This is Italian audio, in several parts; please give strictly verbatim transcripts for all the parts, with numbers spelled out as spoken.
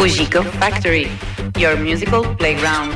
Fujiko Factory, your musical playground.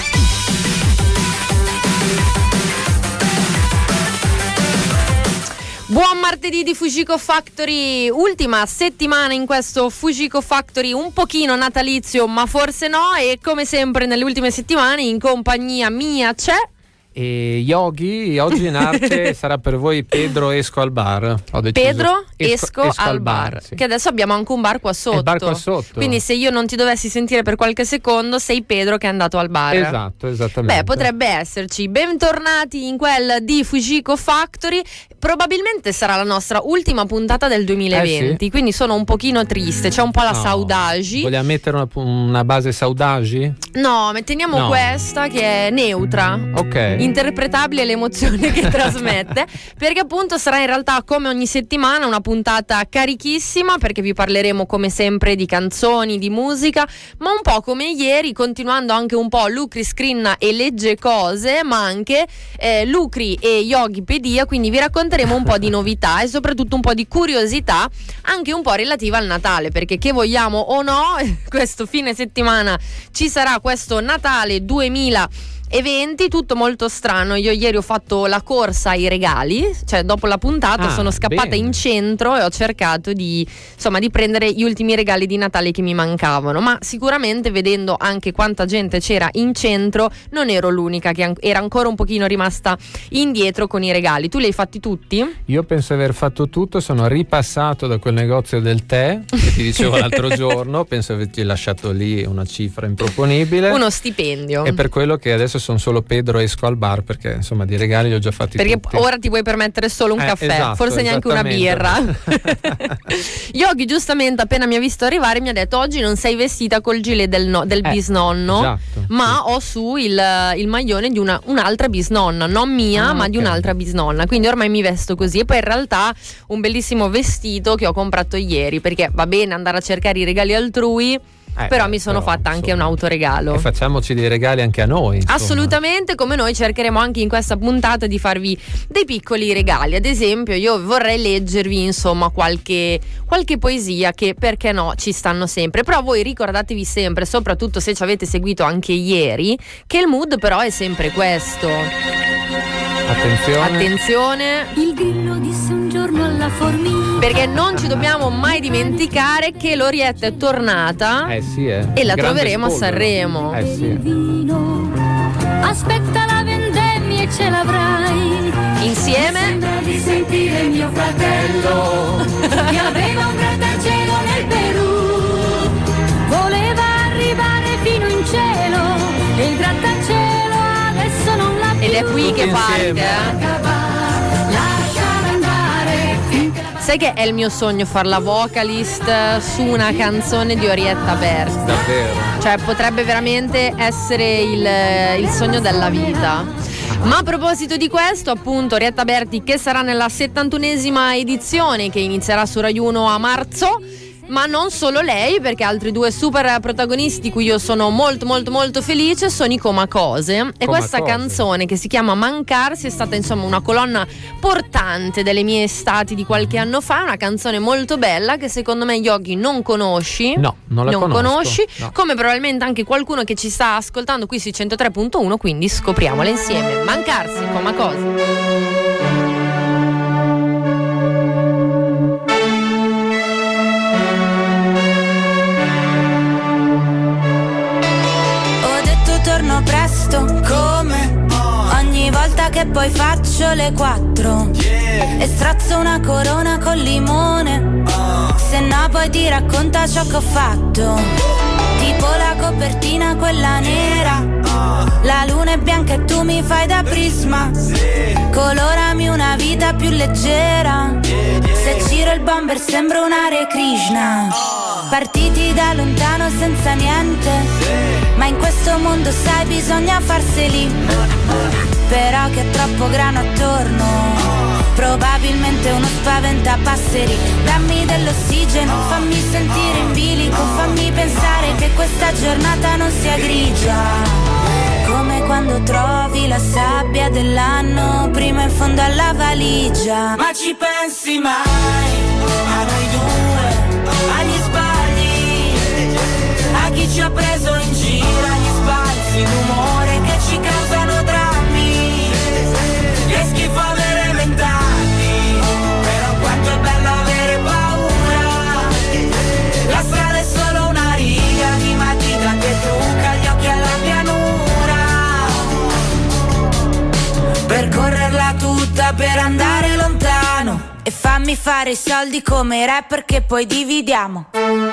Buon martedì di Fujiko Factory, ultima settimana in questo Fujiko Factory un pochino natalizio, ma forse no, e come sempre nelle ultime settimane in compagnia mia c'è... E Yogi, oggi in arte sarà per voi Pedro Esco al bar. Ho deciso. Pedro Esco, esco, esco al bar, bar sì. Che adesso abbiamo anche un bar qua sotto. Il bar qua sotto. Quindi se io non ti dovessi sentire per qualche secondo, sei Pedro che è andato al bar. Esatto, esattamente. Beh, potrebbe esserci. Bentornati in quella di Fujiko Factory. Probabilmente sarà la nostra ultima puntata del duemilaventi, eh sì. Quindi sono un pochino triste. C'è un po' la no. saudagi. Vogliamo mettere una, una base saudagi? No, teniamo no. questa che è neutra. Ok. Interpretabile l'emozione che trasmette, perché appunto sarà in realtà come ogni settimana una puntata carichissima, perché vi parleremo come sempre di canzoni, di musica, ma un po' come ieri, continuando anche un po' Lucri scrina e legge cose, ma anche eh, Lucri e Yogipedia, quindi vi racconteremo un po' di novità e soprattutto un po' di curiosità, anche un po' relativa al Natale, perché che vogliamo o no, questo fine settimana ci sarà questo Natale duemila eventi, tutto molto strano. Io ieri ho fatto la corsa ai regali, cioè dopo la puntata ah, sono scappata bene. in centro e ho cercato di insomma di prendere gli ultimi regali di Natale che mi mancavano, ma sicuramente vedendo anche quanta gente c'era in centro non ero l'unica che an- era ancora un pochino rimasta indietro con i regali. Tu li hai fatti tutti? Io penso di aver fatto tutto, sono ripassato da quel negozio del tè che ti dicevo l'altro giorno, penso di averti lasciato lì una cifra improponibile, uno stipendio, e per quello che adesso sono solo Pedro Esco al bar, perché insomma di regali li ho già fatti perché tutti. Ora ti puoi permettere solo un eh, caffè, esatto, forse neanche una birra. Yogi giustamente appena mi ha visto arrivare mi ha detto: oggi non sei vestita col gilet del, no, del eh, bisnonno, esatto, ma sì. ho su il, il maglione di una, un'altra bisnonna, non mia ah, ma okay. di un'altra bisnonna, quindi ormai mi vesto così. E poi in realtà un bellissimo vestito che ho comprato ieri, perché va bene andare a cercare i regali altrui, Eh, però mi sono però, fatta anche insomma, un autoregalo. E facciamoci dei regali anche a noi, insomma. Assolutamente, come noi cercheremo anche in questa puntata di farvi dei piccoli regali. Ad esempio io vorrei leggervi insomma qualche, qualche poesia che, perché no, ci stanno sempre. Però voi ricordatevi sempre, soprattutto se ci avete seguito anche ieri, che il mood però è sempre questo. Attenzione. Attenzione. Il grillo disse un giorno alla formica, perché non ci dobbiamo mai dimenticare che l'Orietta è tornata Eh sì, eh. e la Grande troveremo spolvero. a Sanremo. Eh sì. vino, aspetta la vendemmia e ce l'avrai. Insieme Sembra di sentire mio fratello che aveva un grattacielo nel Perù, voleva arrivare fino in cielo e il grattacielo adesso non l'ha più. ed è qui che Tutti parte, insieme. eh? Lasciala andare finché la... Sai che è il mio sogno far la vocalist su una canzone di Orietta Berti. Davvero. Cioè potrebbe veramente essere il, il sogno della vita. Ma a proposito di questo, appunto, Orietta Berti, che sarà nella settantunesima edizione che inizierà su Rai uno a marzo. Ma non solo lei, perché altri due super protagonisti di cui io sono molto molto molto felice sono i Comacose. E questa Comacose. canzone che si chiama Mancarsi è stata insomma una colonna portante delle mie estati di qualche anno fa. Una canzone molto bella che secondo me Yogi non conosci. No, non la non conosco, conosci, no. come probabilmente anche qualcuno che ci sta ascoltando qui sui centotré punto uno, quindi scopriamola insieme. Mancarsi, Comacose. Torno presto, come ogni volta che poi faccio le quattro, yeah. E strazzo una corona col limone, uh. Se no poi ti racconta ciò che ho fatto, tipo la copertina quella nera, uh. La luna è bianca e tu mi fai da prisma, sì. Colorami una vita più leggera, yeah, yeah. Se giro il bomber sembra un Hare Krishna, uh. Partiti da lontano senza niente, sì. Ma in questo mondo sai bisogna farseli, però che è troppo grano attorno, probabilmente uno spaventapasseri. Dammi dell'ossigeno, fammi sentire in bilico, fammi pensare che questa giornata non sia grigia, come quando trovi la sabbia dell'anno prima in fondo alla valigia. Ma ci pensi mai a noi due, agli sbagli, a lontano e fammi fare i soldi come i rapper che poi dividiamo.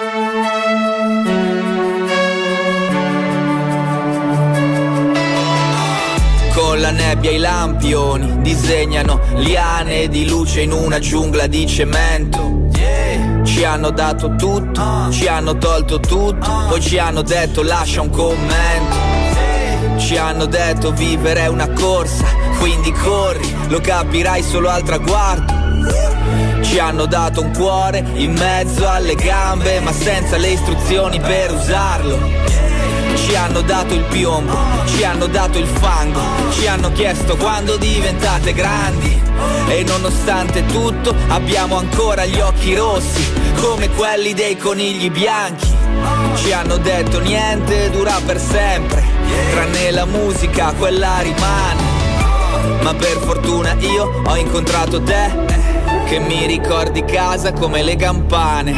Con la nebbia i lampioni disegnano liane di luce in una giungla di cemento. Ci hanno dato tutto, ci hanno tolto tutto, poi ci hanno detto lascia un commento. Ci hanno detto vivere è una corsa, quindi corri, lo capirai solo al traguardo. Ci hanno dato un cuore in mezzo alle gambe, ma senza le istruzioni per usarlo. Ci hanno dato il piombo, ci hanno dato il fango, ci hanno chiesto quando diventate grandi. E nonostante tutto abbiamo ancora gli occhi rossi, come quelli dei conigli bianchi. Ci hanno detto niente dura per sempre, tranne la musica, quella rimane. Ma per fortuna io ho incontrato te, che mi ricordi casa come le campane.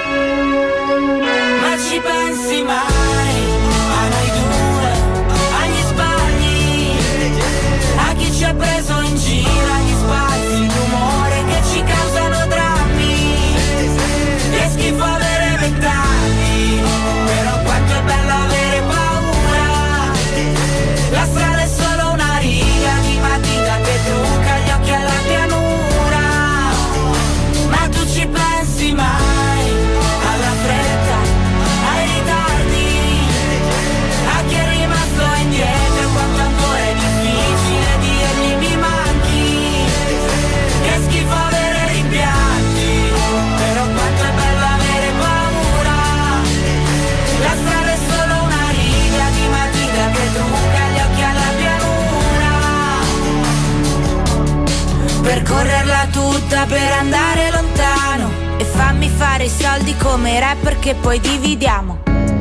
Ma ci pensi mai a noi due, agli sbagli, a chi ci ha preso in giro, agli spazi d'umore che ci causano drammi. Che schifo avere vent'anni, però quanto è bello avere paura. La strada è solo una riga di matita che trucca gli occhi alla pianura. Ma tu ci pensi mai alla fretta, ai ritardi, a chi è rimasto indietro e quanto ancora è difficile dirgli mi manchi. Che schifo avere rimpianti, però quanto è bello avere paura. La strada è solo una riga di matita che trucca gli occhi alla pianura. Percorrerla tutta per andare lontano e fammi fare i soldi come i rapper che poi dividiamo.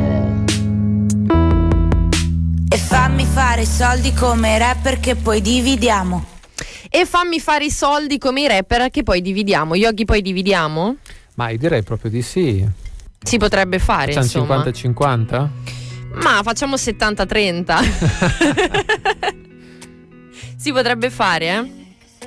E fammi fare i soldi come i rapper che poi dividiamo. E fammi fare i soldi come i rapper che poi dividiamo. Yogi, poi dividiamo? Ma io direi proprio di sì. Si potrebbe fare, Facciamo insomma. cinquanta cinquanta? Ma facciamo settanta trenta. Si potrebbe fare, eh?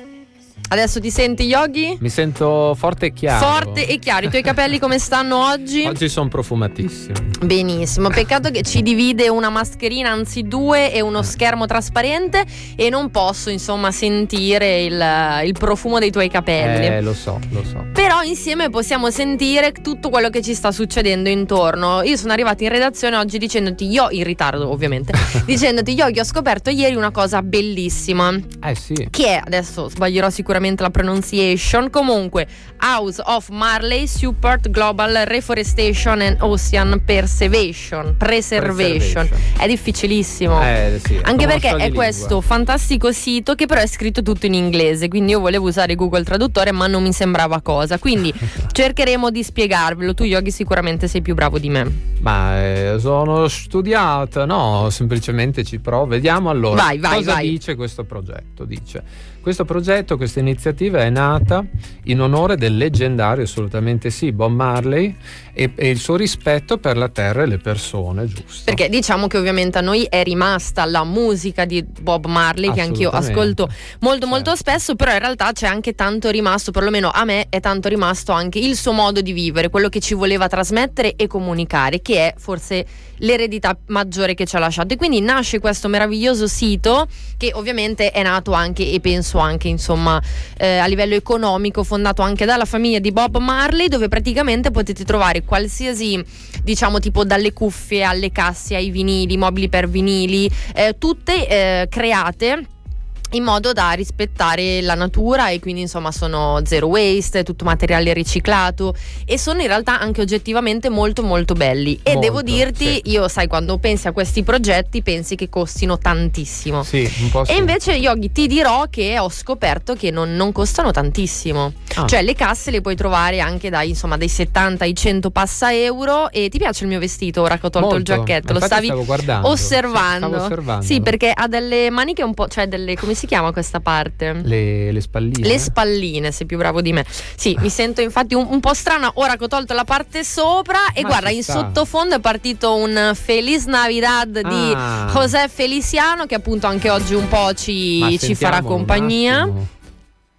Adesso ti senti, Yogi? Mi sento forte e chiaro. Forte e chiaro. I tuoi capelli come stanno oggi? Oggi sono profumatissimi. Benissimo, peccato che ci divide una mascherina, anzi due, e uno schermo trasparente e non posso insomma sentire il, il profumo dei tuoi capelli. Eh, lo so, lo so. Però insieme possiamo sentire tutto quello che ci sta succedendo intorno. Io sono arrivata in redazione oggi dicendoti, io in ritardo ovviamente, dicendoti Yogi, ho scoperto ieri una cosa bellissima. Eh sì. Che è, adesso sbaglierò sicuramente la pronunciation, comunque House of Marley Support Global Reforestation and Ocean Preservation Preservation. È difficilissimo, eh, sì, anche perché è lingua. questo fantastico sito che però è scritto tutto in inglese, quindi io volevo usare Google Traduttore ma non mi sembrava cosa, quindi cercheremo di spiegarvelo. Tu Yogi sicuramente sei più bravo di me. Ma eh, sono studiato, no, semplicemente ci provo. Vediamo allora vai, vai, cosa vai. dice questo progetto. Dice questo progetto, questa iniziativa è nata in onore del leggendario, assolutamente sì, Bob Marley e, e il suo rispetto per la terra e le persone, giusto? Perché diciamo che ovviamente a noi è rimasta la musica di Bob Marley, che anch'io ascolto molto certo. molto spesso, però in realtà c'è anche tanto rimasto, perlomeno a me è tanto rimasto anche il suo modo di vivere, quello che ci voleva trasmettere e comunicare, che è forse l'eredità maggiore che ci ha lasciato. E quindi nasce questo meraviglioso sito che ovviamente è nato anche, e penso anche insomma eh, a livello economico, fondato anche dalla famiglia di Bob Marley, dove praticamente potete trovare qualsiasi, diciamo, tipo dalle cuffie alle casse ai vinili, mobili per vinili, eh, tutte eh, create in modo da rispettare la natura, e quindi insomma sono zero waste, tutto materiale riciclato, e sono in realtà anche oggettivamente molto molto belli. E molto, devo dirti, sì. io sai, quando pensi a questi progetti pensi che costino tantissimo. Sì, un po' sì. E invece Yogi ti dirò che ho scoperto che non, non costano tantissimo. Ah. Cioè le casse le puoi trovare anche dai, insomma, dai settanta ai cento passa euro. E ti piace il mio vestito ora che ho tolto Molto. il giacchetto? Lo Infatti stavi stavo guardando. osservando? Stavo osservando. Sì, perché ha delle maniche un po', cioè delle, come si chiama questa parte? Le, le spalline. Le spalline, sei più bravo di me. Sì, mi sento infatti un, un po' strana ora che ho tolto la parte sopra. E Ma guarda, ci in sta. sottofondo è partito un Feliz Navidad di Ah. José Feliciano, che appunto anche oggi un po' ci, Ma ci farà sentiamo un compagnia. attimo.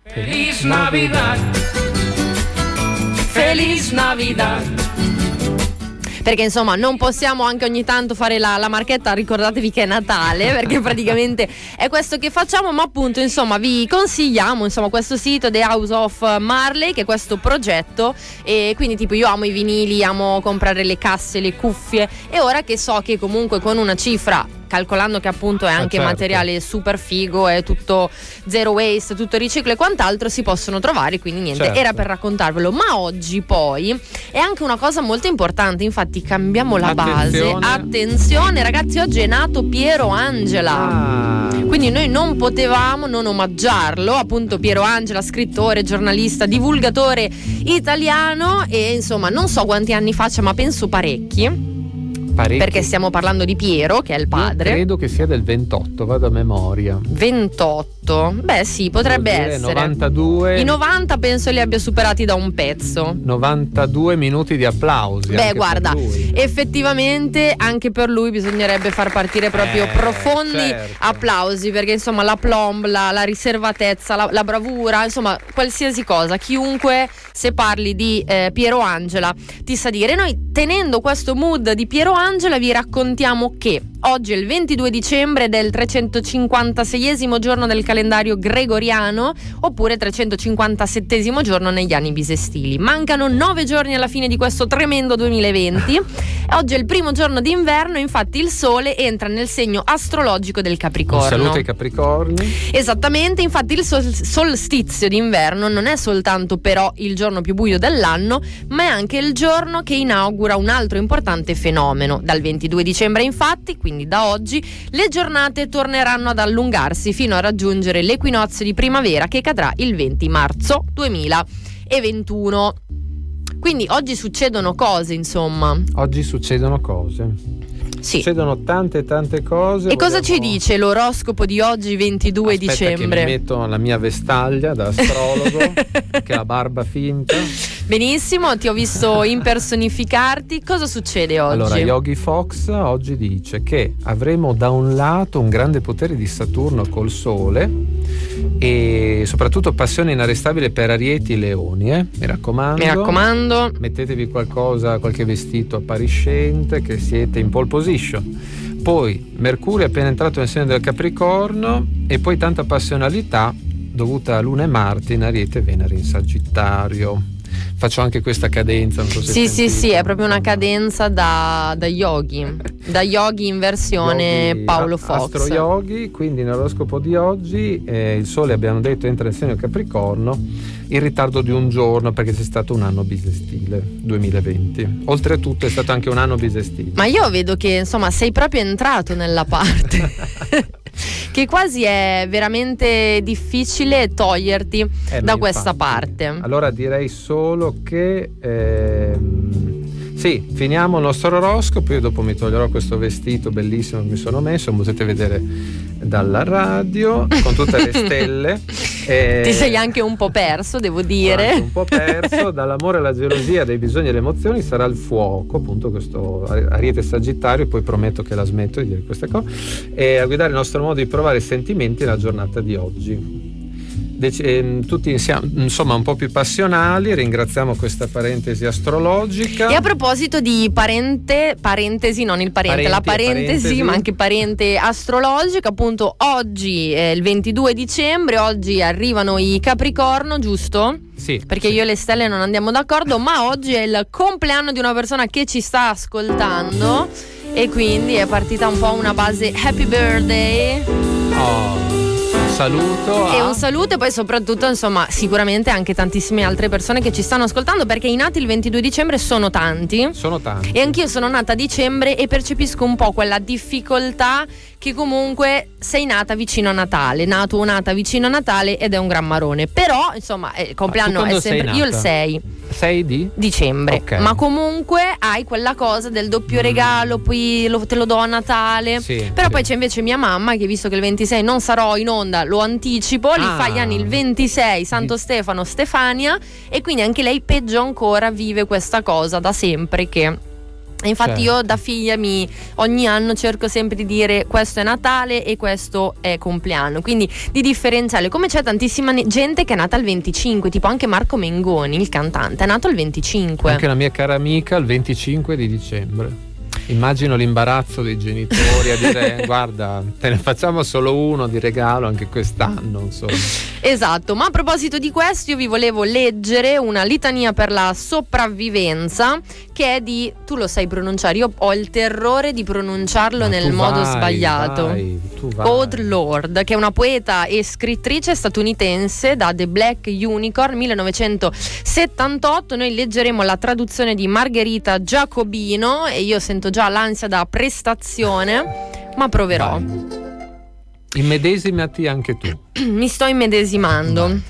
Feliz Navidad. Feliz Navidad. Perché insomma non possiamo anche ogni tanto fare la, la marchetta, ricordatevi che è Natale, perché praticamente è questo che facciamo, ma appunto insomma vi consigliamo insomma questo sito The House of Marley, che è questo progetto, e quindi tipo io amo i vinili, amo comprare le casse, le cuffie, e ora che so che comunque con una cifra, calcolando che appunto è anche ah, certo. materiale super figo, è tutto zero waste, tutto riciclo e quant'altro, si possono trovare, quindi niente, certo. era per raccontarvelo. Ma oggi poi è anche una cosa molto importante, infatti cambiamo la Attenzione. base. Attenzione ragazzi, oggi è nato Piero Angela. Ah. Quindi noi non potevamo non omaggiarlo, appunto Piero Angela, scrittore, giornalista, divulgatore italiano, e insomma non so quanti anni faccia, ma penso parecchi. Parecchi. Perché stiamo parlando di Piero, che è il padre. Io credo che sia del ventotto, vado a memoria. ventotto, beh sì, potrebbe Vuol dire essere. novantadue. I novanta penso li abbia superati da un pezzo. novantadue minuti di applausi. Beh anche guarda, per lui. effettivamente anche per lui bisognerebbe far partire proprio Eh, profondi certo. applausi, perché insomma la plomb, la, la riservatezza, la, la bravura, insomma qualsiasi cosa, chiunque se parli di eh, Piero Angela ti sa dire. Noi, tenendo questo mood di Piero Angela, vi raccontiamo che oggi è il ventidue dicembre ed è il trecentocinquantaseiesimo giorno del calendario gregoriano, oppure trecentocinquantasettesimo giorno negli anni bisestili. Mancano nove giorni alla fine di questo tremendo duemilaventi. Oggi è il primo giorno d'inverno, infatti il sole entra nel segno astrologico del Capricorno. Un saluto ai Capricorni. Esattamente, infatti il sol- solstizio d'inverno non è soltanto però il giorno più buio dell'anno, ma è anche il giorno che inaugura un altro importante fenomeno. Dal ventidue dicembre infatti, quindi da oggi, le giornate torneranno ad allungarsi fino a raggiungere l'equinozio di primavera, che cadrà il venti marzo duemilaventuno. Quindi oggi succedono cose, insomma. Oggi succedono cose. Sì. Succedono tante tante cose. E cosa ci Vogliamo- dice l'oroscopo di oggi, ventidue Aspetta dicembre? che mi metto la mia vestaglia da astrologo, che ha la barba finta. Benissimo, ti ho visto impersonificarti. Cosa succede oggi? Allora, Yogi Fox oggi dice che avremo da un lato un grande potere di Saturno col Sole e soprattutto passione inarrestabile per Arieti e Leoni, eh? mi raccomando. Mi raccomando. Mettetevi qualcosa, qualche vestito appariscente, che siete in pole position. Poi Mercurio è appena entrato nel segno del Capricorno, e poi tanta passionalità dovuta a Luna e Marte in Ariete e Venere in Sagittario. Faccio anche questa cadenza, non so se Sì, sì, sentite. sì, è proprio una cadenza da, da yogi, da yogi in versione Yogi, Paolo a- Fox. Astro Yogi, quindi nell'oroscopo di oggi eh, il Sole, abbiamo detto, entra nel segno Capricorno in ritardo di un giorno, perché c'è stato un anno bisestile duemilaventi. Oltretutto è stato anche un anno bisestile. Ma io vedo che insomma sei proprio entrato nella parte che quasi è veramente difficile toglierti Eh, da ma questa infatti. parte. Allora direi solo che ehm, sì, finiamo il nostro oroscopo. Io dopo mi toglierò questo vestito bellissimo che mi sono messo, lo potete vedere dalla radio con tutte le stelle. Eh, Ti sei anche un po' perso, devo anche dire. un po' perso. Dall'amore alla gelosia, dai bisogni e alle emozioni sarà il fuoco, appunto questo Ariete Sagittario. Poi prometto che la smetto di dire queste cose, e a guidare il nostro modo di provare sentimenti nella giornata di oggi. Dec- ehm, tutti insieme, insomma, un po' più passionali. Ringraziamo questa parentesi astrologica. E a proposito di parente, parentesi, non il parente, Parenti la e parentesi, parentesi. ma anche parente astrologica, appunto oggi è il ventidue dicembre, oggi arrivano i Capricorno, giusto? Sì, Perché sì. io e le stelle non andiamo d'accordo, ma oggi è il compleanno di una persona che ci sta ascoltando, e quindi è partita un po' una base happy birthday. Oh, saluto a... E un saluto, e poi soprattutto insomma sicuramente anche tantissime altre persone che ci stanno ascoltando, perché i nati il ventidue dicembre sono tanti. Sono tanti. E anch'io sono nata a dicembre e percepisco un po' quella difficoltà che comunque sei nata vicino a Natale, nato o nata vicino a Natale, ed è un gran marone. Però insomma il compleanno quando è sempre sei io il nata? sei sei di? dicembre, Ok. ma comunque hai quella cosa del doppio regalo, poi lo- te lo do a Natale. Sì, Però sì. poi c'è invece mia mamma che, visto che il ventisei non sarò in onda, lo anticipo, li Ah. fa gli anni il ventisei, Santo Stefano, Stefania, e quindi anche lei peggio ancora vive questa cosa da sempre, che E infatti certo. io da figlia mi, ogni anno cerco sempre di dire questo è Natale e questo è compleanno, quindi di differenziare, come c'è tantissima gente che è nata il venticinque, tipo anche Marco Mengoni, il cantante, è nato il venticinque. Anche la mia cara amica il venticinque di dicembre. Immagino l'imbarazzo dei genitori a dire guarda, te ne facciamo solo uno di regalo anche quest'anno, insomma. Esatto, ma a proposito di questo io vi volevo leggere una litania per la sopravvivenza che è di, tu lo sai pronunciare, io ho il terrore di pronunciarlo Ma nel modo vai, sbagliato. vai, tu vai. Aude Lorde, che è una poeta e scrittrice statunitense da The Black Unicorn millenovecentosettantotto. Noi leggeremo la traduzione di Margherita Giacobino e io sento già l'ansia da prestazione, ma proverò. Vai. Immedesimati anche tu. Mi sto immedesimando. Vai.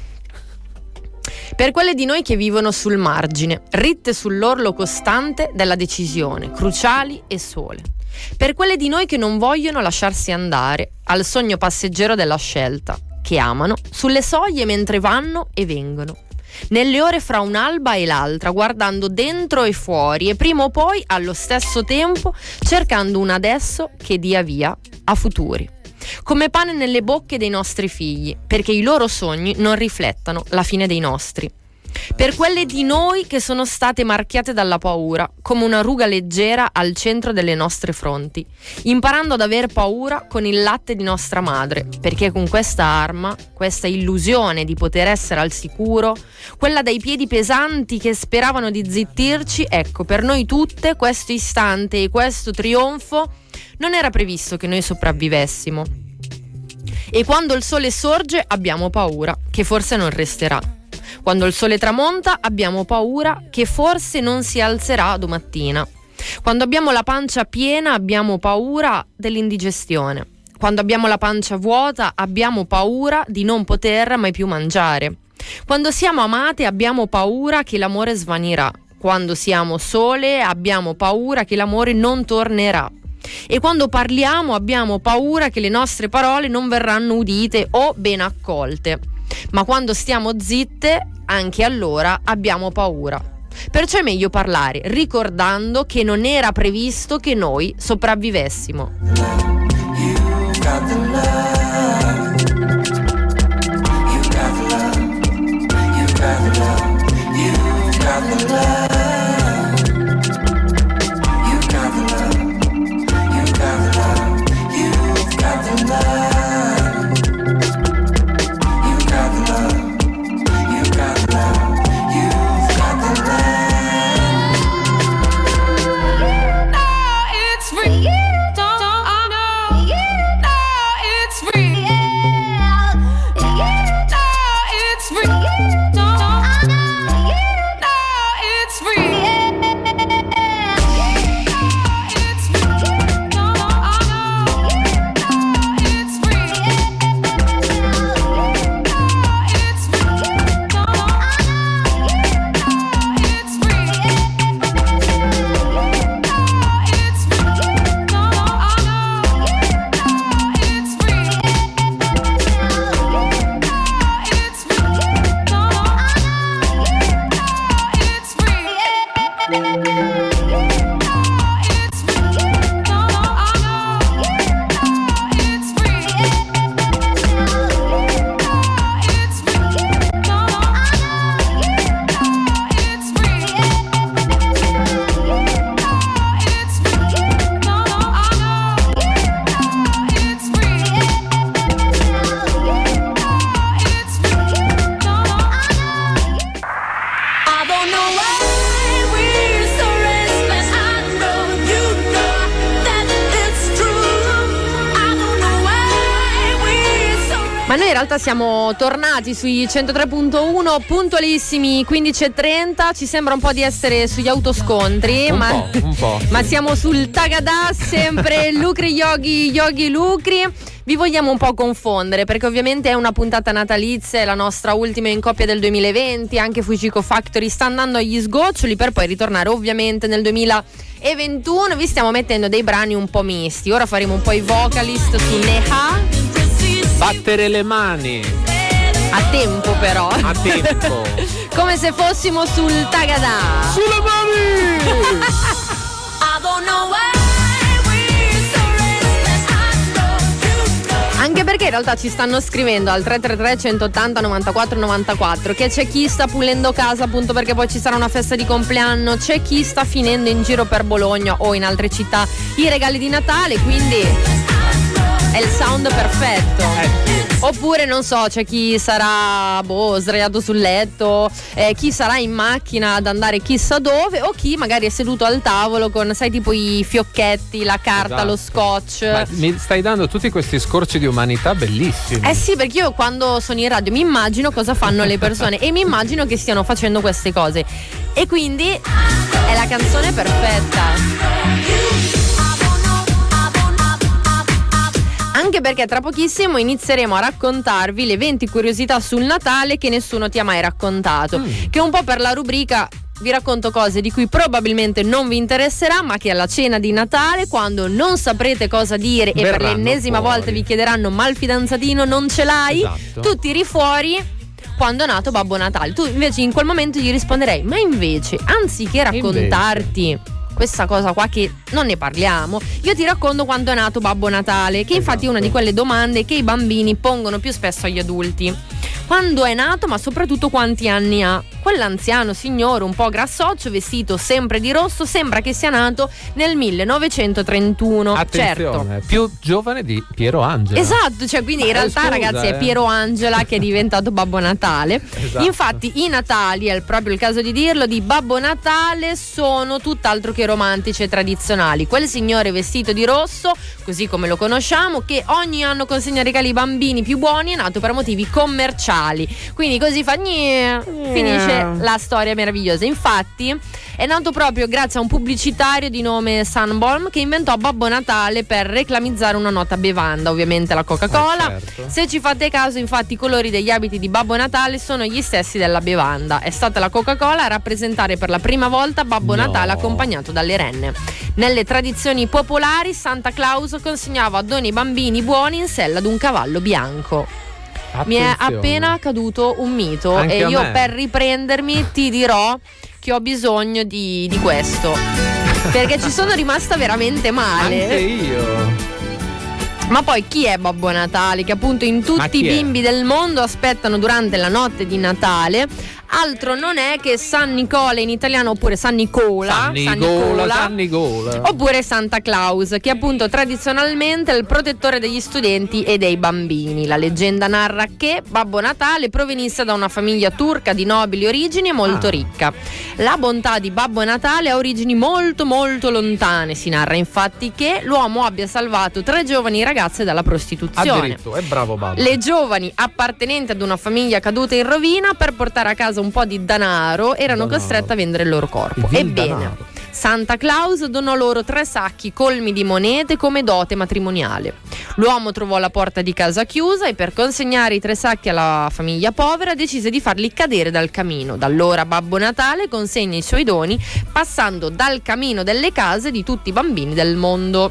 Per quelle di noi che vivono sul margine, ritte sull'orlo costante della decisione, cruciali e sole. Per quelle di noi che non vogliono lasciarsi andare al sogno passeggero della scelta, che amano sulle soglie mentre vanno e vengono, nelle ore fra un'alba e l'altra, guardando dentro e fuori e prima o poi allo stesso tempo cercando un adesso che dia via a futuri. Come pane nelle bocche dei nostri figli, perché i loro sogni non riflettano la fine dei nostri. Per quelle di noi che sono state marchiate dalla paura, come una ruga leggera al centro delle nostre fronti, imparando ad aver paura con il latte di nostra madre, perché con questa arma, questa illusione di poter essere al sicuro, quella dai piedi pesanti che speravano di zittirci, ecco, per noi tutte questo istante e questo trionfo non era previsto che noi sopravvivessimo. E quando il sole sorge abbiamo paura che forse non resterà. Quando il sole tramonta abbiamo paura che forse non si alzerà domattina. Quando abbiamo la pancia piena abbiamo paura dell'indigestione. Quando abbiamo la pancia vuota abbiamo paura di non poter mai più mangiare. Quando siamo amate abbiamo paura che l'amore svanirà. Quando siamo sole abbiamo paura che l'amore non tornerà. E quando parliamo abbiamo paura che le nostre parole non verranno udite o ben accolte. Ma quando stiamo zitte, anche allora abbiamo paura. Perciò è meglio parlare, ricordando che non era previsto che noi sopravvivessimo. Ma noi in realtà siamo tornati sui centotré punto uno, puntualissimi, quindici e trenta. Ci sembra un po' di essere sugli autoscontri, Un ma, po', un po'. ma siamo sul Tagada, sempre Lucri Yogi, Yogi Lucri. Vi vogliamo un po' confondere perché ovviamente è una puntata natalizia, è la nostra ultima in coppia del duemilaventi, anche Fujiko Factory sta andando agli sgoccioli per poi ritornare ovviamente nel duemilaventuno. Vi stiamo mettendo dei brani un po' misti, ora faremo un po' i vocalist su Neha. Battere le mani A tempo però. a tempo. Come se fossimo sul Tagada. Sulle mani. Perché in realtà ci stanno scrivendo al tre tre tre centottanta novantaquattro novantaquattro che c'è chi sta pulendo casa appunto perché poi ci sarà una festa di compleanno, c'è chi sta finendo in giro per Bologna o in altre città i regali di Natale, quindi è il sound perfetto. Eh, Oppure non so, c'è chi sarà boh, sdraiato sul letto, eh, chi sarà in macchina ad andare chissà dove, o chi magari è seduto al tavolo con, sai, tipo i fiocchetti, la carta, esatto. lo scotch. Ma mi stai dando tutti questi scorci di umanità bellissimi. Eh sì, perché io quando sono in radio mi immagino cosa fanno le persone e mi immagino che stiano facendo queste cose. E quindi è la canzone perfetta. Anche perché tra pochissimo inizieremo a raccontarvi le venti curiosità sul Natale che nessuno ti ha mai raccontato. Mm. Che un po' per la rubrica vi racconto cose di cui probabilmente non vi interesserà, ma che alla cena di Natale, quando non saprete cosa dire e per l'ennesima fuori. volta vi chiederanno: ma il fidanzatino non ce l'hai? Esatto. Tu tiri fuori quando è nato Babbo Natale. Tu invece in quel momento gli risponderei: ma invece, anziché raccontarti invece questa cosa qua che non ne parliamo, io ti racconto quando è nato Babbo Natale, che infatti è una di quelle domande che i bambini pongono più spesso agli adulti. Quando è nato, ma soprattutto quanti anni ha? Quell'anziano signore un po' grassoccio, vestito sempre di rosso, sembra che sia nato nel millenovecentotrentuno. Attenzione, certo, più giovane di Piero Angela. Esatto, cioè quindi ma in realtà scusa, ragazzi eh. è Piero Angela che è diventato Babbo Natale. Esatto. Infatti i Natali, è proprio il caso di dirlo, di Babbo Natale sono tutt'altro che romantici e tradizionali. Quel signore vestito di rosso, così come lo conosciamo, che ogni anno consegna regali ai bambini più buoni, è nato per motivi commerciali. Quindi così fa gne, finisce la storia meravigliosa. Infatti è nato proprio grazie a un pubblicitario di nome Sunborn che inventò Babbo Natale per reclamizzare una nota bevanda, ovviamente la Coca-Cola. Eh, certo. Se ci fate caso, infatti, i colori degli abiti di Babbo Natale sono gli stessi della bevanda. È stata la Coca-Cola a rappresentare per la prima volta Babbo no. Natale accompagnato dalle renne. Nelle tradizioni popolari, Santa Claus consegnava doni ai bambini buoni in sella ad un cavallo bianco. Attenzione. Mi è appena caduto un mito. Anche e io me. per riprendermi ti dirò che ho bisogno di, di questo, perché ci sono rimasta veramente male. Anche io. Ma poi chi è Babbo Natale? Che appunto in tutti i bimbi del mondo aspettano durante la notte di Natale. Altro non è che San Nicola in italiano, oppure San Nicola, San Nicola, San Nicola, oppure Santa Claus, che appunto tradizionalmente è il protettore degli studenti e dei bambini. La leggenda narra che Babbo Natale provenisse da una famiglia turca di nobili origini e molto ah. ricca. La bontà di Babbo Natale ha origini molto molto lontane. Si narra infatti che l'uomo abbia salvato tre giovani ragazze dalla prostituzione. Addirittura, è bravo Babbo. Le giovani appartenenti ad una famiglia caduta in rovina, per portare a casa un po' di denaro, erano denaro. costrette a vendere il loro corpo. Il Ebbene, denaro. Santa Claus donò loro tre sacchi colmi di monete come dote matrimoniale. L'uomo trovò la porta di casa chiusa e per consegnare i tre sacchi alla famiglia povera decise di farli cadere dal camino. Da allora Babbo Natale consegna i suoi doni passando dal camino delle case di tutti i bambini del mondo.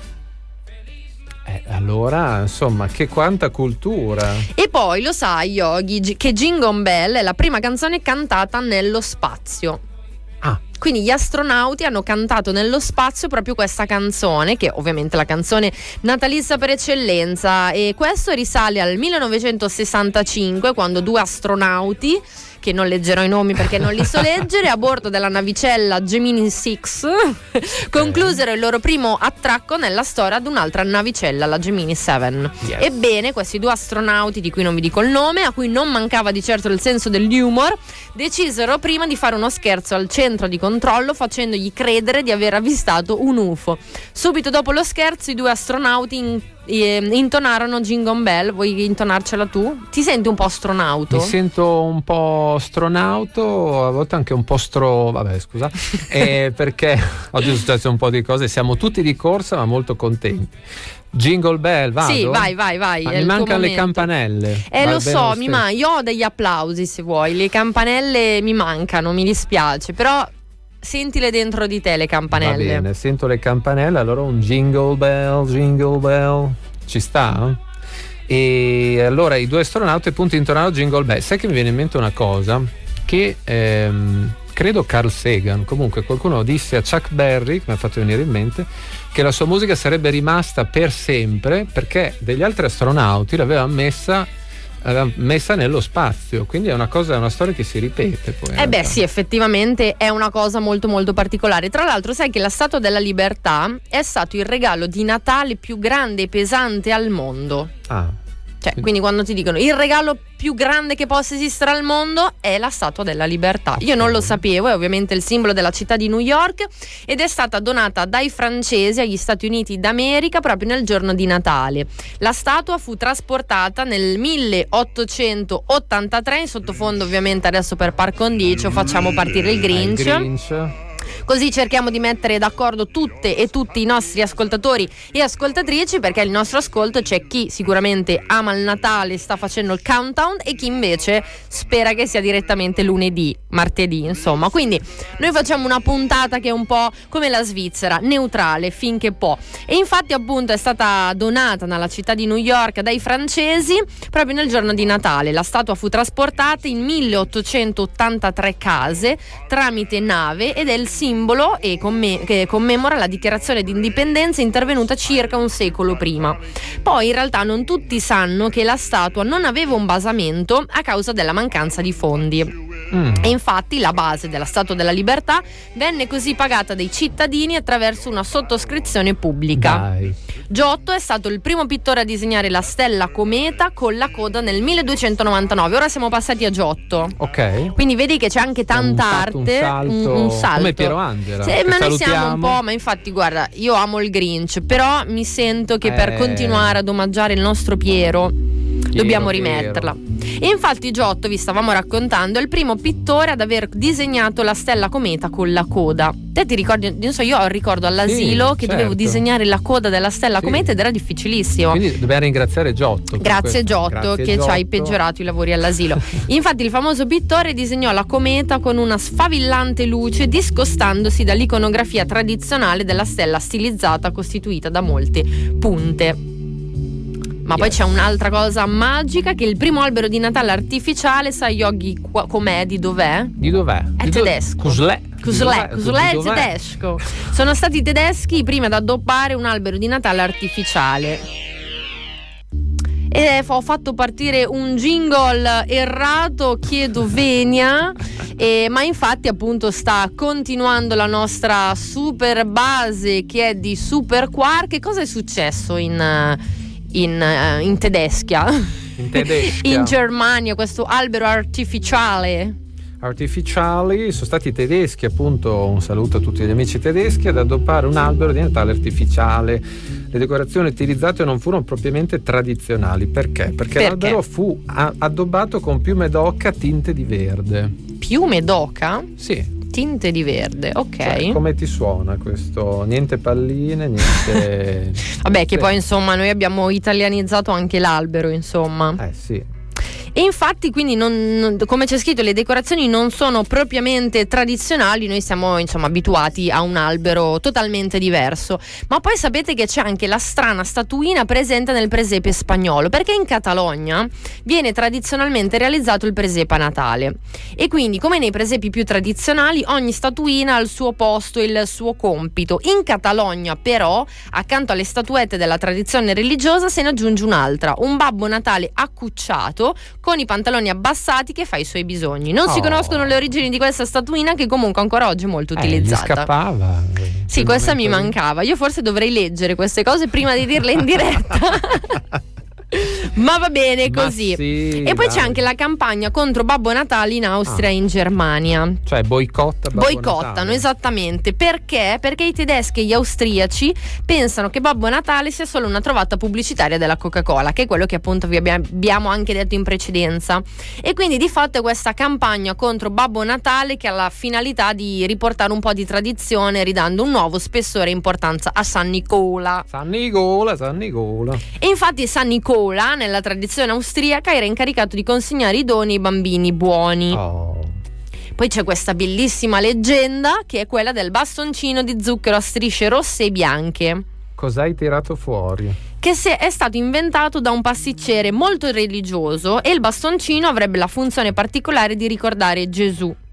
Eh, allora, insomma, che quanta cultura. E poi lo sai, Yogi, che Jingle Bell è la prima canzone cantata nello spazio. Ah. Quindi gli astronauti hanno cantato nello spazio proprio questa canzone, che ovviamente è la canzone natalizia per eccellenza, e questo risale al millenovecentosessantacinque, quando due astronauti, che non leggerò i nomi perché non li so leggere, a bordo della navicella Gemini sei conclusero il loro primo attracco nella storia ad un'altra navicella, la Gemini sette. Yes. Ebbene, questi due astronauti, di cui non vi dico il nome, a cui non mancava di certo il senso dell'humor, decisero prima di fare uno scherzo al centro di controllo facendogli credere di aver avvistato un U F O. Subito dopo lo scherzo i due astronauti in intonarono Jingle Bell. Vuoi intonarcela tu? Ti senti un po' astronauto? Mi sento un po' astronauto, a volte anche un po' stro... vabbè scusa eh, perché oggi è successo un po' di cose, siamo tutti di corsa ma molto contenti. Jingle Bell, vado? Sì, vai, vai, vai. Ma mi mancano le campanelle. Eh, lo so, mi man- io ho degli applausi se vuoi. Le campanelle mi mancano, mi dispiace, però sentile dentro di te le campanelle. Va bene, sento le campanelle, allora un Jingle Bell, Jingle Bell, ci sta? E allora i due astronauti appunto intonano Jingle Bell. Sai che mi viene in mente una cosa? Che ehm, credo Carl Sagan, comunque qualcuno disse a Chuck Berry, che mi ha fatto venire in mente, che la sua musica sarebbe rimasta per sempre perché degli altri astronauti l'avevano messa messa nello spazio, quindi è una cosa, è una storia che si ripete poi. Eh beh sì, effettivamente è una cosa molto molto particolare. Tra l'altro sai che la Statua della Libertà è stato il regalo di Natale più grande e pesante al mondo. Ah. Cioè, quindi quando ti dicono il regalo più grande che possa esistere al mondo è la Statua della Libertà. Io non lo sapevo, è ovviamente il simbolo della città di New York ed è stata donata dai francesi agli Stati Uniti d'America proprio nel giorno di Natale. La statua fu trasportata nel milleottocentottantatré, in sottofondo ovviamente adesso per par condicio facciamo partire il Grinch. Il Grinch. Così cerchiamo di mettere d'accordo tutte e tutti i nostri ascoltatori e ascoltatrici, perché il nostro ascolto c'è chi sicuramente ama il Natale, sta facendo il countdown, e chi invece spera che sia direttamente lunedì, martedì, insomma. Quindi noi facciamo una puntata che è un po' come la Svizzera, neutrale finché può. E infatti appunto è stata donata nella città di New York dai francesi proprio nel giorno di Natale. La statua fu trasportata in milleottocentottantatré case tramite nave ed è il simbolo e comm- che commemora la dichiarazione di indipendenza intervenuta circa un secolo prima. Poi in realtà non tutti sanno che la statua non aveva un basamento a causa della mancanza di fondi. Mm. E infatti la base della Statua della Libertà venne così pagata dai cittadini attraverso una sottoscrizione pubblica. Dai. Giotto è stato il primo pittore a disegnare la stella cometa con la coda nel milleduecentonovantanove. Ora siamo passati a Giotto. Ok. Quindi vedi che c'è anche tanta un arte, un salto, un, un salto. Come Piero Angela. Sì, ma noi siamo un po', ma infatti guarda, io amo il Grinch, però mi sento che eh. per continuare ad omaggiare il nostro Piero, Piero dobbiamo rimetterla. Piero. E infatti Giotto, vi stavamo raccontando, è il primo pittore ad aver disegnato la stella cometa con la coda. Te ti ricordi, non so, io ho il ricordo all'asilo sì, che certo. dovevo disegnare la coda della stella sì. cometa ed era difficilissimo. Quindi dobbiamo ringraziare Giotto. Grazie Giotto, Grazie che Giotto. ci hai peggiorato i lavori all'asilo. Infatti il famoso pittore disegnò la cometa con una sfavillante luce, discostandosi dall'iconografia tradizionale della stella stilizzata costituita da molte punte. Ma yes. Poi c'è un'altra cosa magica, che il primo albero di Natale artificiale, sai Yogi com'è, di dov'è? Di dov'è? È di tedesco. Cos'è? Cos'è? Cos'è è tedesco. Sono stati i tedeschi i primi ad adottare un albero di Natale artificiale. E ho fatto partire un jingle errato, chiedo venia, e, ma infatti appunto sta continuando la nostra super base che è di Super Quark. Che cosa è successo in... In, uh, in Tedeschia, in, Tedeschia. in Germania, questo albero artificiale. Artificiali sono stati i tedeschi, appunto, un saluto a tutti gli amici tedeschi, ad adottare un albero di Natale artificiale. Le decorazioni utilizzate non furono propriamente tradizionali. Perché? Perché, Perché? l'albero fu a- addobbato con piume d'oca tinte di verde. Piume d'oca? Sì. Tinte di verde, ok. Cioè, come ti suona questo? Niente palline, niente. Vabbè, che sì. Poi insomma noi abbiamo italianizzato anche l'albero, insomma. Eh sì. E infatti quindi non, non, come c'è scritto, le decorazioni non sono propriamente tradizionali, noi siamo insomma abituati a un albero totalmente diverso. Ma poi sapete che c'è anche la strana statuina presente nel presepe spagnolo, perché in Catalogna viene tradizionalmente realizzato il presepe a Natale, e quindi come nei presepi più tradizionali ogni statuina ha il suo posto, il suo compito. In Catalogna però, accanto alle statuette della tradizione religiosa, se ne aggiunge un'altra, un Babbo Natale accucciato con i pantaloni abbassati che fa i suoi bisogni. Non oh. si conoscono le origini di questa statuina, che comunque ancora oggi è molto eh, utilizzata. Gli scappava. Sì, questa mi mancava. Io forse dovrei leggere queste cose prima di dirle in diretta. Ma va bene così. Sì, e poi dai. c'è anche la campagna contro Babbo Natale in Austria ah. e in Germania. Cioè boicotta Babbo Boicottano, Natale. Esattamente. Perché? Perché i tedeschi e gli austriaci pensano che Babbo Natale sia solo una trovata pubblicitaria della Coca-Cola, che è quello che appunto vi abbiamo anche detto in precedenza. E quindi di fatto è questa campagna contro Babbo Natale che ha la finalità di riportare un po' di tradizione, ridando un nuovo spessore e importanza a San Nicola. San Nicola, San Nicola. E infatti San Nicola, nella tradizione austriaca, era incaricato di consegnare i doni ai bambini buoni. Oh. Poi c'è questa bellissima leggenda, che è quella del bastoncino di zucchero a strisce rosse e bianche. Cos'hai tirato fuori? Che se è stato inventato da un pasticcere molto religioso, e il bastoncino avrebbe la funzione particolare di ricordare Gesù.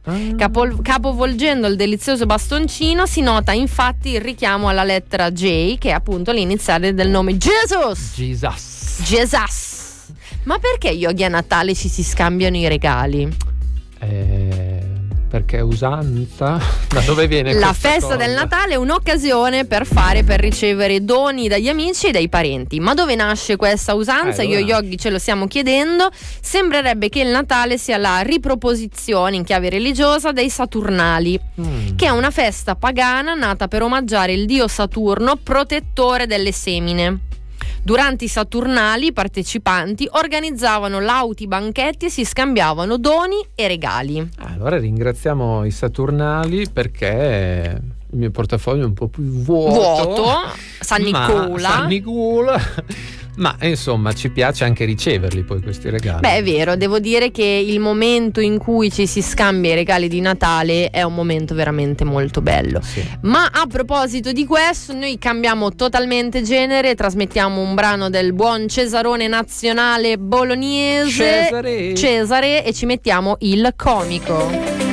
Ah. Capo- capovolgendo il delizioso bastoncino si nota infatti il richiamo alla lettera J, che è appunto l'iniziale del nome Jesus. Jesus. Jesus. Ma perché Yogi a Natale ci si scambiano i regali? Eh, perché è usanza? Da dove viene La questa festa cosa? del Natale è un'occasione per fare, per ricevere doni dagli amici e dai parenti. Ma dove nasce questa usanza? Eh, Io e dove Yogi ce lo stiamo chiedendo. Sembrerebbe che il Natale sia la riproposizione in chiave religiosa dei Saturnali, Mm. che è una festa pagana nata per omaggiare il dio Saturno, protettore delle semine. Durante i Saturnali i partecipanti organizzavano lauti banchetti e si scambiavano doni e regali. Allora ringraziamo i Saturnali perché il mio portafoglio è un po' più vuoto. Vuoto, San ma- Nicola. San Nicola. Ma insomma ci piace anche riceverli poi questi regali. Beh, è vero, devo dire che il momento in cui ci si scambia i regali di Natale è un momento veramente molto bello. Sì. Ma a proposito di questo, noi cambiamo totalmente genere, trasmettiamo un brano del buon Cesarone nazionale bolognese, Cesare. Cesare, e ci mettiamo il comico.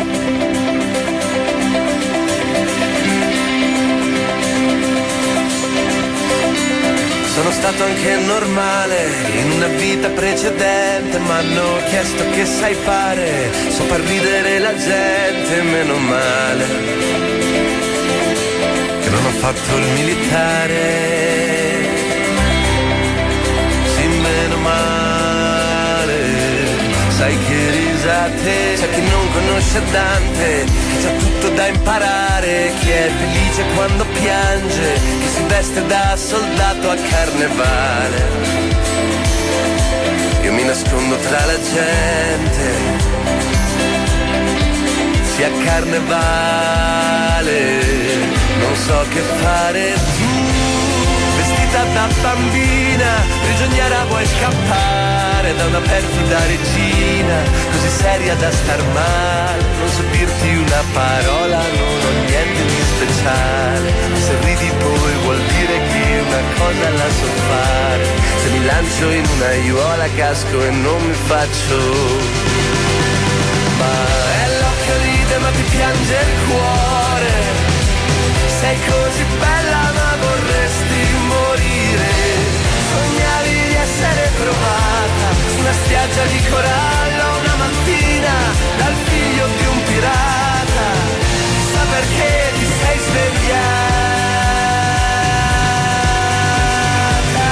Sono stato anche normale in una vita precedente, ma hanno chiesto che sai fare, so far ridere la gente, meno male che non ho fatto il militare, sì meno male, sai che risate, c'è chi non conosce Dante, che c'ha tutto da imparare, chi è felice quando piange, chi si veste da soldato a carnevale. Io mi nascondo tra la gente, sia a carnevale, non so che fare. Tu, vestita da bambina, prigioniera vuoi scappare da una perfida regina, così seria da star male, non so dirti una parola, non ho niente di speciale, se ridi poi vuol dire che una cosa la so fare, se mi lancio in una aiuola casco e non mi faccio, ma è l'occhio ride ma ti piange il cuore, sei così bella ma vorresti morire, sognavi di essere trovata su una spiaggia di corallo una mattina dal figlio di un pirata, chissà perché ti sei svegliata.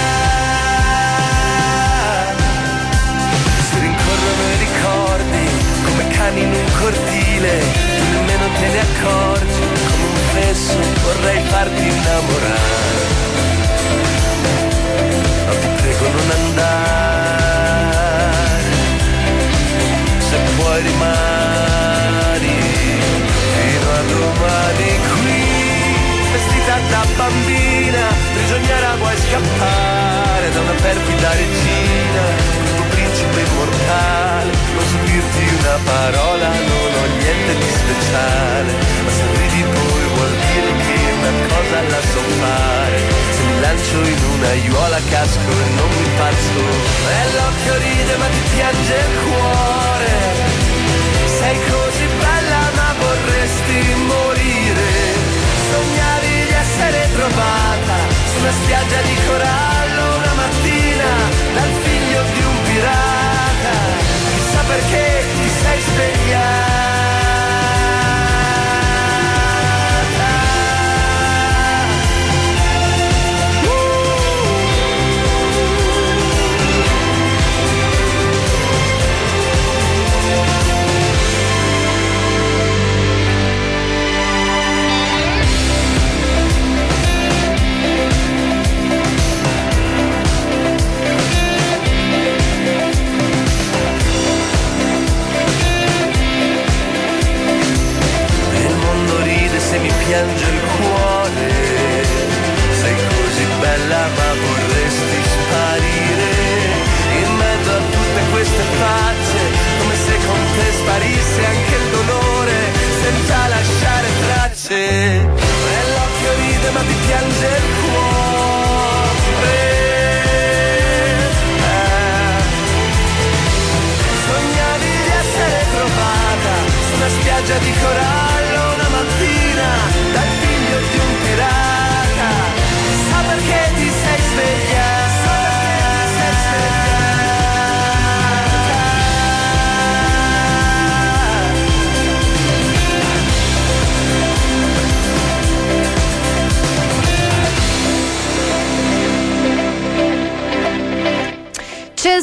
Si rincorrono i ricordi come cani in un cortile, tu nemmeno te ne accorgi, come un fesso vorrei farti innamorare, ma ti prego non andare, se puoi rimani fino a domani qui, vestita da bambina, prigioniera vuoi scappare da una perfida regina, il tuo principe immortale, non so dirti una parola, non ho niente di speciale, ma se ridi poi vuol dire che una cosa la so fare, se mi lancio in una aiuola casco e non mi faccio, e l'occhio ride ma ti piange il cuore, sei così bella ma vorresti morire, sognavi di essere trovata su una spiaggia di corallo una mattina dal figlio di un pirata, chissà perché ti sei svegliata.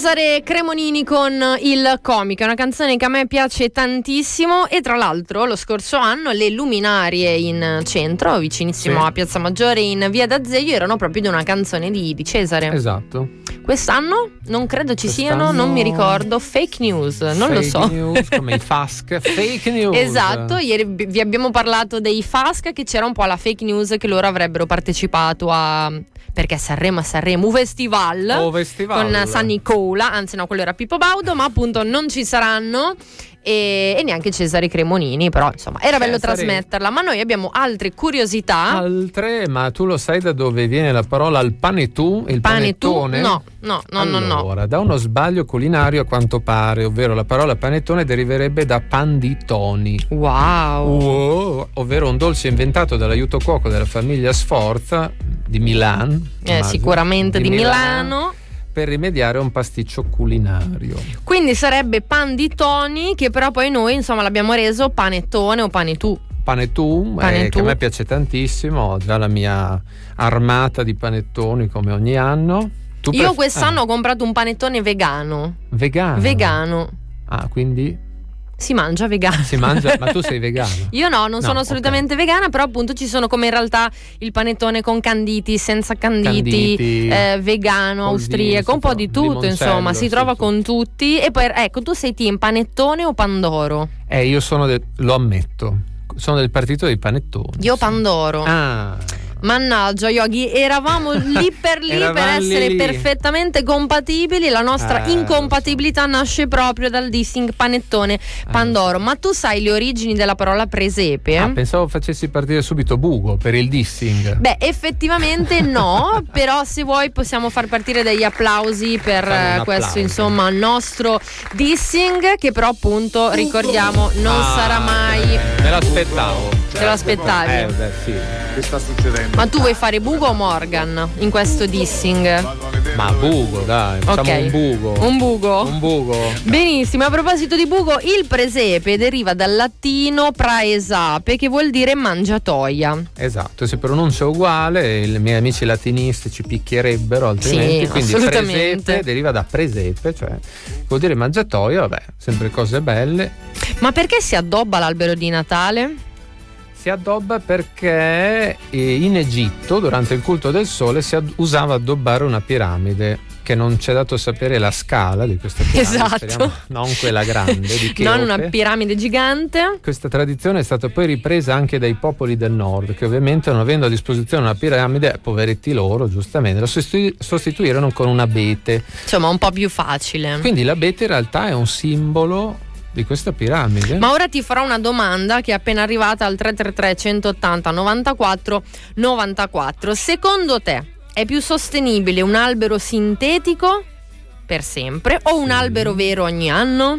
Cesare Cremonini con Il Comico, è una canzone che a me piace tantissimo e tra l'altro lo scorso anno le luminarie in centro, vicinissimo sì. a Piazza Maggiore in via d'Azeglio, erano proprio di una canzone di, di Cesare. Esatto. Quest'anno non credo ci Quest'anno... siano, non mi ricordo, fake news, non fake lo so. Fake news, come i F A S C, fake news. Esatto, ieri vi abbiamo parlato dei F A S C, che c'era un po' la fake news che loro avrebbero partecipato a... perché Sanremo a Sanremo, un festival, oh, festival con Sunny Cola, anzi no, quello era Pippo Baudo, ma appunto non ci saranno e, e neanche Cesare Cremonini, però insomma era bello Cesare... trasmetterla. Ma noi abbiamo altre curiosità. Altre, ma tu lo sai da dove viene la parola al panettone? Il panettone? No, no, no, allora, no, no. Allora, da uno sbaglio culinario a quanto pare, ovvero la parola panettone deriverebbe da pan di toni. Wow. wow ovvero un dolce inventato dall'aiuto cuoco della famiglia Sforza di Milano. Eh, sicuramente di, di Milano. Milano. Per rimediare a un pasticcio culinario. Quindi sarebbe pan di toni, che però poi noi insomma l'abbiamo reso panettone o panetù. Panetù, eh, che a me piace tantissimo, ho già la mia armata di panettoni come ogni anno. Tu Io pref- quest'anno ah. ho comprato un panettone vegano. Vegano? Vegano. Ah, quindi... Si mangia vegano. Si mangia, ma tu sei vegana? Io no, non no, sono assolutamente okay. vegana, però appunto ci sono come in realtà il panettone con canditi, senza canditi, canditi eh, vegano, austriaco, un po' di tutto, insomma, si trova sì, con tutti. E poi ecco, tu sei team panettone o pandoro? Eh, io sono del, lo ammetto, sono del partito dei panettoni. Io pandoro. Ah. Mannaggia Yogi, eravamo lì per lì per essere lì. perfettamente compatibili. La nostra eh, incompatibilità so. nasce proprio dal dissing panettone pandoro. Eh. Ma tu sai le origini della parola presepe? Ah, pensavo facessi partire subito Bugo per il dissing. Beh, effettivamente no, però se vuoi possiamo far partire degli applausi per eh, questo insomma nostro dissing, che però appunto ricordiamo non ah, sarà mai. Me l'aspettavo. Te lo aspettavi? Eh, beh, sì. Che sta succedendo? Ma tu vuoi fare Bugo o Morgan in questo dissing? Ma Bugo, dai, facciamo okay. un Bugo. Un Bugo? Un Bugo. Benissimo, a proposito di Bugo, il presepe deriva dal latino praesape, che vuol dire mangiatoia. Esatto, se pronuncia uguale, i miei amici latinisti ci picchierebbero altrimenti, sì, quindi presepe deriva da presepe, cioè vuol dire mangiatoia, vabbè, sempre cose belle. Ma perché si addobba l'albero di Natale? Si addobba perché in Egitto durante il culto del sole si ad- usava addobbare una piramide, che non c'è dato sapere la scala di questa piramide. Esatto. Speriamo, non quella grande di Cheope. Non una piramide gigante. Questa tradizione è stata poi ripresa anche dai popoli del nord, che ovviamente non avendo a disposizione una piramide, poveretti loro, giustamente la sostitu- sostituirono con un abete. Insomma un po' più facile. Quindi l'abete in realtà è un simbolo di questa piramide. Ma ora ti farò una domanda che è appena arrivata al tre tre tre centottanta novantaquattro novantaquattro. Secondo te è più sostenibile un albero sintetico per sempre o un sì. albero vero ogni anno?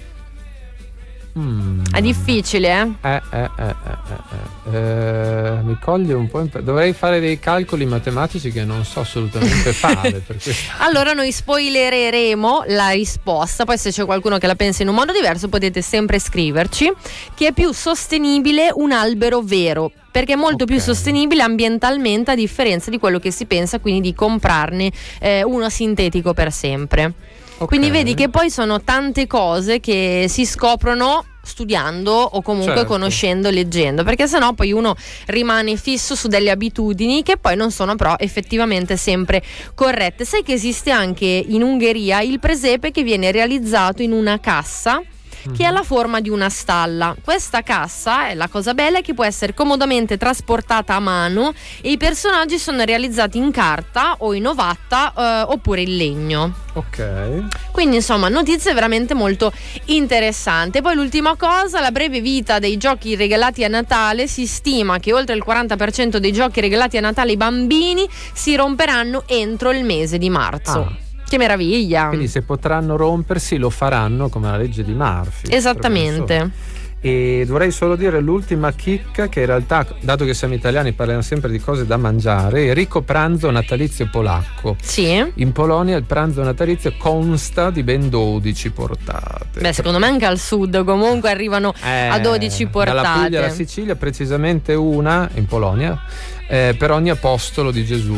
Mm. È difficile, eh? Eh, eh, eh, eh, eh, eh. Mi coglie un po' in... dovrei fare dei calcoli matematici che non so assolutamente fare per allora noi spoilereremo la risposta, poi se c'è qualcuno che la pensa in un modo diverso potete sempre scriverci. Che è più sostenibile un albero vero, perché è molto okay. più sostenibile ambientalmente, a differenza di quello che si pensa, quindi di comprarne eh, uno sintetico per sempre. Okay. Quindi vedi che poi sono tante cose che si scoprono studiando o comunque certo. conoscendo, leggendo, perché sennò poi uno rimane fisso su delle abitudini che poi non sono però effettivamente sempre corrette. Sai che esiste anche in Ungheria il presepe che viene realizzato in una cassa che ha la forma di una stalla. Questa cassa, è la cosa bella, è che può essere comodamente trasportata a mano e i personaggi sono realizzati in carta o in ovatta eh, oppure in legno. Ok. Quindi insomma notizie veramente molto interessanti. Poi l'ultima cosa, la breve vita dei giochi regalati a Natale. Si stima che oltre il quaranta per cento dei giochi regalati a Natale ai bambini si romperanno entro il mese di marzo. Ah. Che meraviglia! Quindi se potranno rompersi lo faranno, come la legge di Murphy. Esattamente. E dovrei solo dire l'ultima chicca, che in realtà, dato che siamo italiani, parliamo sempre di cose da mangiare. Il ricco pranzo natalizio polacco. Sì. In Polonia il pranzo natalizio consta di ben dodici portate. Beh, secondo me anche al sud comunque arrivano eh, a dodici portate. Dalla Puglia alla Sicilia, precisamente una in Polonia, eh, per ogni apostolo di Gesù.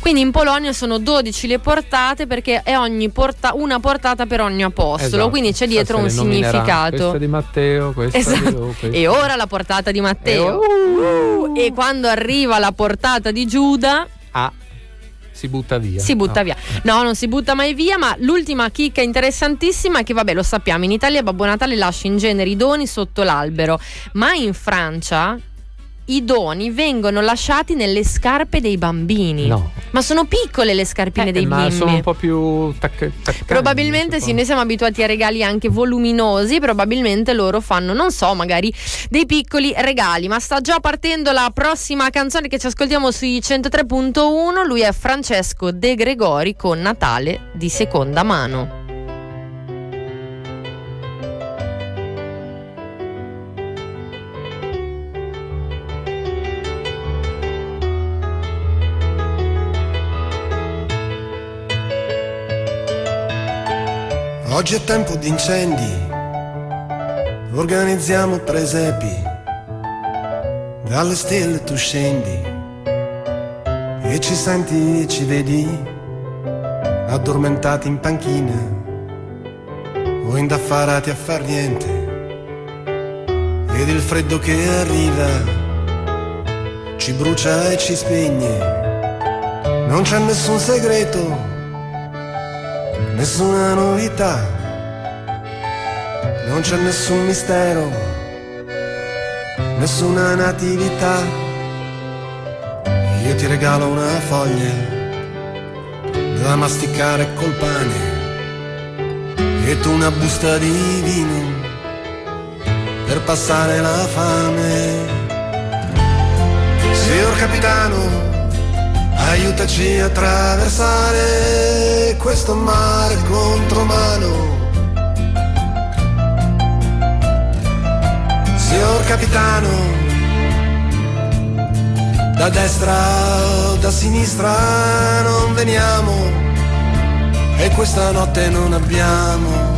Quindi in Polonia sono dodici le portate, perché è ogni porta- una portata per ogni apostolo, Esatto. quindi c'è dietro un Se le nominerà. significato. Questa di Matteo, questa Esatto. di Luca. E ora la portata di Matteo. E, Uh, e quando arriva la portata di Giuda, ah, si butta via. si butta No. via. No, non si butta mai via, ma l'ultima chicca interessantissima è che, vabbè, lo sappiamo, in Italia Babbo Natale lascia in genere i doni sotto l'albero, ma in Francia i doni vengono lasciati nelle scarpe dei bambini. No. Ma sono piccole le scarpine Eh, dei ma bimbi. sono un po' più tacc- taccanti, Probabilmente sì, suppongo. noi siamo abituati a regali anche voluminosi, probabilmente loro fanno, non so, magari dei piccoli regali. Ma sta già partendo la prossima canzone che ci ascoltiamo sui centotré punto uno, lui è Francesco De Gregori con Natale di seconda mano. Oggi è tempo di incendi, organizziamo presepi, dalle stelle tu scendi e ci senti e ci vedi, addormentati in panchina o indaffarati a far niente, ed il freddo che arriva ci brucia e ci spegne, non c'è nessun segreto, nessuna novità, non c'è nessun mistero, nessuna natività. Io ti regalo una foglia da masticare col pane e tu una busta di vino per passare la fame. Signor capitano, aiutaci a attraversare questo mare contromano. Signor capitano, da destra o da sinistra non veniamo e questa notte non abbiamo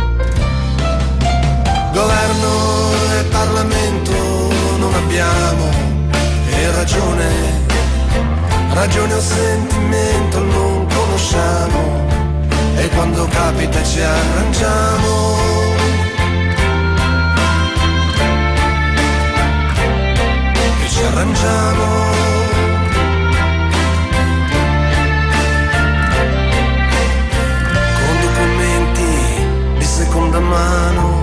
governo e Parlamento, non abbiamo, e ragione, ragione o sentimento non conosciamo, e quando capita ci arrangiamo. E ci arrangiamo. Con documenti di seconda mano.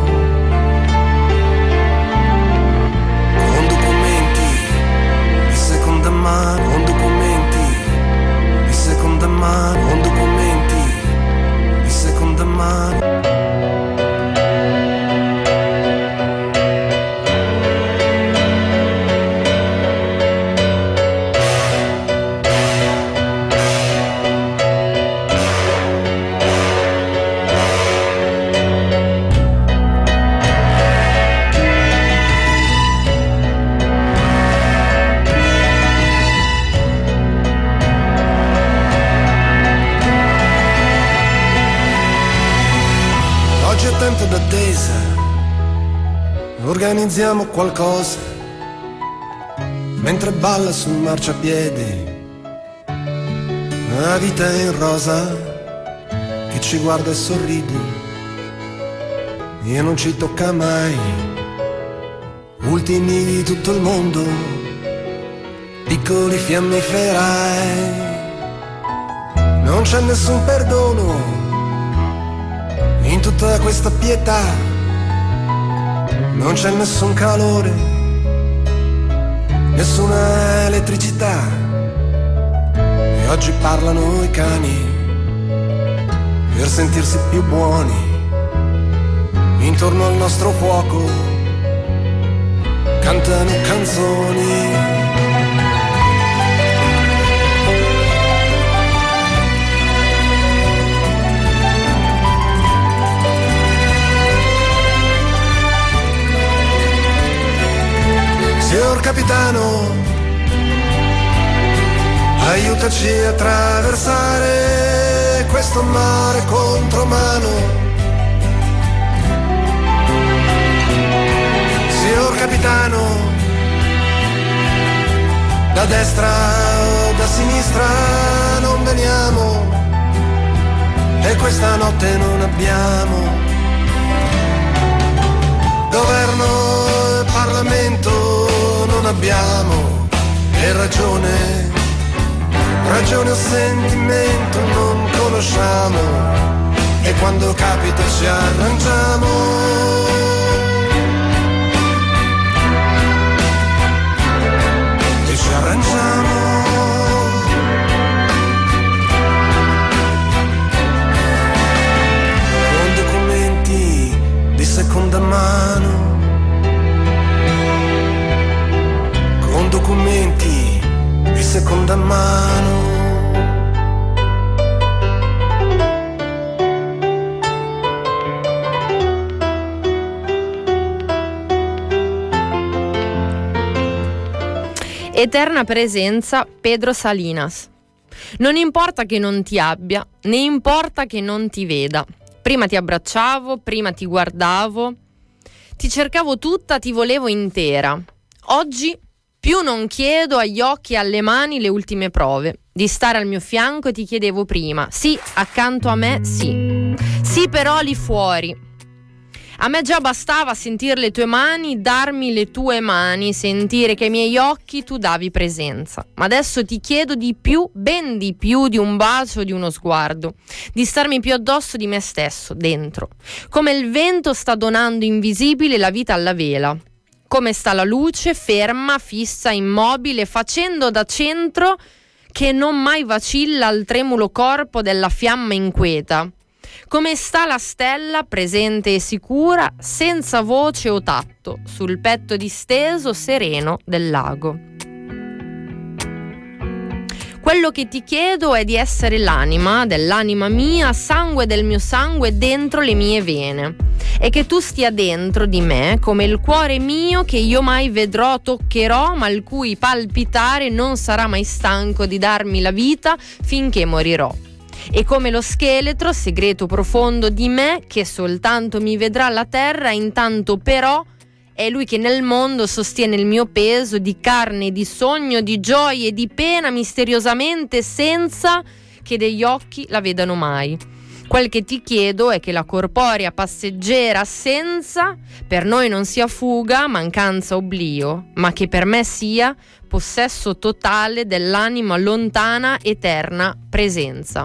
Con documenti di seconda mano. Con documenti di seconda mano. Con documenti di seconda mano. Oggi è tempo d'attesa, organizziamo qualcosa, mentre balla sul marciapiede la vita è in rosa che ci guarda e sorride, e non ci tocca mai, ultimi di tutto il mondo, piccoli fiammiferai, non c'è nessun perdono in tutta questa pietà, non c'è nessun calore, nessuna elettricità, e oggi parlano i cani per sentirsi più buoni, intorno al nostro fuoco cantano canzoni. Signor capitano, aiutaci a attraversare questo mare contromano. Signor capitano, da destra o da sinistra questa notte non abbiamo governo e Parlamento, non abbiamo, e ragione, ragione o sentimento non conosciamo, e quando capita ci arrangiamo. E ci arrangiamo. Con documenti di seconda mano, con documenti di seconda mano. Eterna presenza, Pedro Salinas. Non importa che non ti abbia, né importa che non ti veda. Prima ti abbracciavo, prima ti guardavo, ti cercavo tutta, ti volevo intera. Oggi più non chiedo agli occhi e alle mani le ultime prove. Di stare al mio fianco ti chiedevo prima. Sì, accanto a me, sì. Sì, però lì fuori. A me già bastava sentire le tue mani, darmi le tue mani, sentire che ai miei occhi tu davi presenza. Ma adesso ti chiedo di più, ben di più di un bacio, di uno sguardo, di starmi più addosso di me stesso, dentro. Come il vento sta donando invisibile la vita alla vela. Come sta la luce, ferma, fissa, immobile, facendo da centro che non mai vacilla al tremulo corpo della fiamma inquieta. Come sta la stella, presente e sicura, senza voce o tatto, sul petto disteso, sereno del lago. Quello che ti chiedo è di essere l'anima dell'anima mia, sangue del mio sangue dentro le mie vene, e che tu stia dentro di me come il cuore mio che io mai vedrò, toccherò, ma il cui palpitare non sarà mai stanco di darmi la vita finché morirò. E come lo scheletro, segreto profondo di me, che soltanto mi vedrà la terra, intanto però è lui che nel mondo sostiene il mio peso di carne, di sogno, di gioia e di pena, misteriosamente senza che degli occhi la vedano mai. Quel che ti chiedo è che la corporea passeggera assenza per noi non sia fuga, mancanza, oblio, ma che per me sia possesso totale dell'anima lontana, eterna presenza.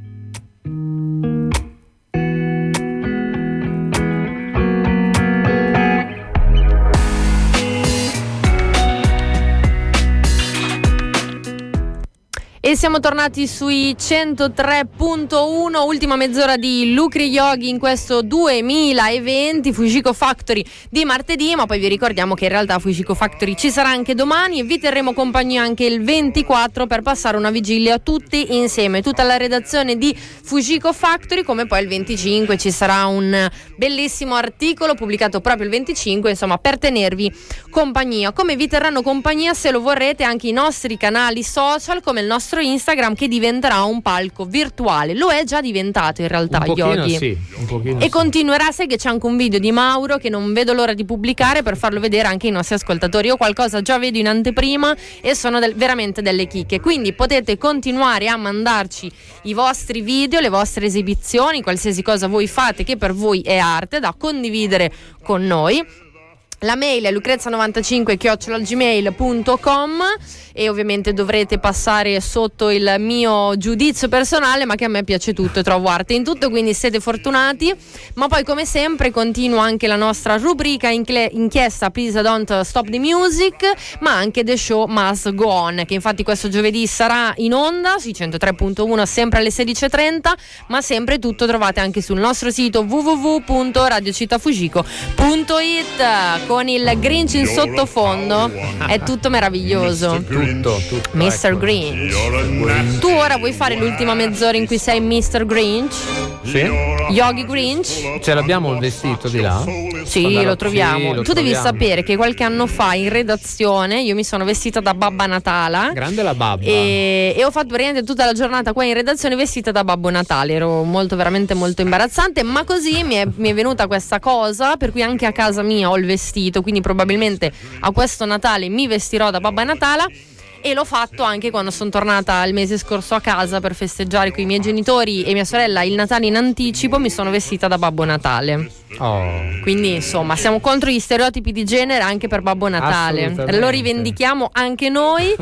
E siamo tornati sui centotré punto uno, ultima mezz'ora di Lucri Yogi in questo duemilaventi, Fujiko Factory di martedì, ma poi vi ricordiamo che in realtà Fujiko Factory ci sarà anche domani e vi terremo compagnia anche il ventiquattro per passare una vigilia tutti insieme, tutta la redazione di Fujiko Factory, come poi il venticinque ci sarà un bellissimo articolo pubblicato proprio il venticinque, insomma, per tenervi compagnia. Come vi terranno compagnia, se lo vorrete, anche i nostri canali social, come il nostro Instagram, che diventerà un palco virtuale. Lo è già diventato in realtà, un pochino, Yogi. Sì, un pochino e sì. Continuerà. Sai che c'è anche un video di Mauro che non vedo l'ora di pubblicare per farlo vedere anche ai nostri ascoltatori. Io qualcosa già vedo in anteprima e sono del, veramente delle chicche, quindi potete continuare a mandarci i vostri video, le vostre esibizioni, qualsiasi cosa voi fate che per voi è arte, da condividere con noi. La mail è lucrezia novantacinque chiocciola gmail punto com e ovviamente dovrete passare sotto il mio giudizio personale, ma che a me piace tutto e trovo arte in tutto, quindi siete fortunati. Ma poi, come sempre, continua anche la nostra rubrica incle- inchiesta Please Don't Stop the Music, ma anche The Show Must Go On, che infatti questo giovedì sarà in onda sui centotré punto uno sempre alle sedici e trenta, ma sempre tutto trovate anche sul nostro sito w w w punto radio città fujiko punto i t, con il Grinch in sottofondo. È tutto meraviglioso. Tutto, tutto. mister Ecco. Grinch. Tu ora vuoi fare l'ultima mezz'ora in cui sei mister Grinch? Sì? Yogi Grinch? Ce l'abbiamo il vestito di là? Sì, Quando lo ero- troviamo. sì, lo tu devi troviamo. sapere che qualche anno fa in redazione io mi sono vestita da Babba Natale. Grande la babba. E, e ho fatto praticamente tutta la giornata qua in redazione vestita da Babbo Natale. Ero molto, veramente molto imbarazzante, ma così mi è, mi è venuta questa cosa, per cui anche a casa mia ho il vestito, quindi probabilmente a questo Natale mi vestirò da Babbo Natale. e l'ho fatto anche quando sono tornata il mese scorso a casa per festeggiare con i miei genitori e mia sorella il Natale in anticipo. Mi sono vestita da Babbo Natale. Oh. Quindi insomma siamo contro gli stereotipi di genere anche per Babbo Natale, lo rivendichiamo anche noi.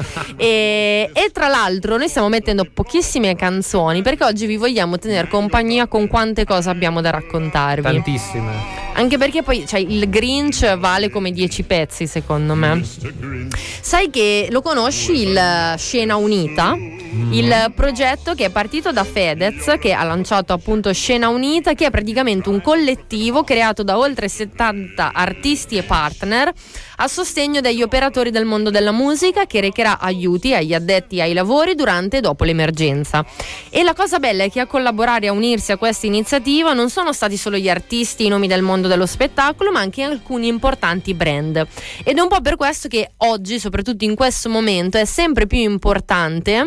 e, e tra l'altro noi stiamo mettendo pochissime canzoni perché oggi vi vogliamo tenere compagnia con quante cose abbiamo da raccontarvi. Tantissime. Anche perché poi cioè, il Grinch vale come dieci pezzi secondo me. Sai che lo conosci il Scena Unita? Il progetto che è partito da Fedez, che ha lanciato appunto Scena Unita, che è praticamente un collettivo creato da oltre settanta artisti e partner a sostegno degli operatori del mondo della musica, che recherà aiuti agli addetti ai lavori durante e dopo l'emergenza. E la cosa bella è che a collaborare e a unirsi a questa iniziativa non sono stati solo gli artisti, i nomi del mondo dello spettacolo, ma anche alcuni importanti brand. Ed è un po' per questo che oggi, soprattutto in questo momento, è sempre più importante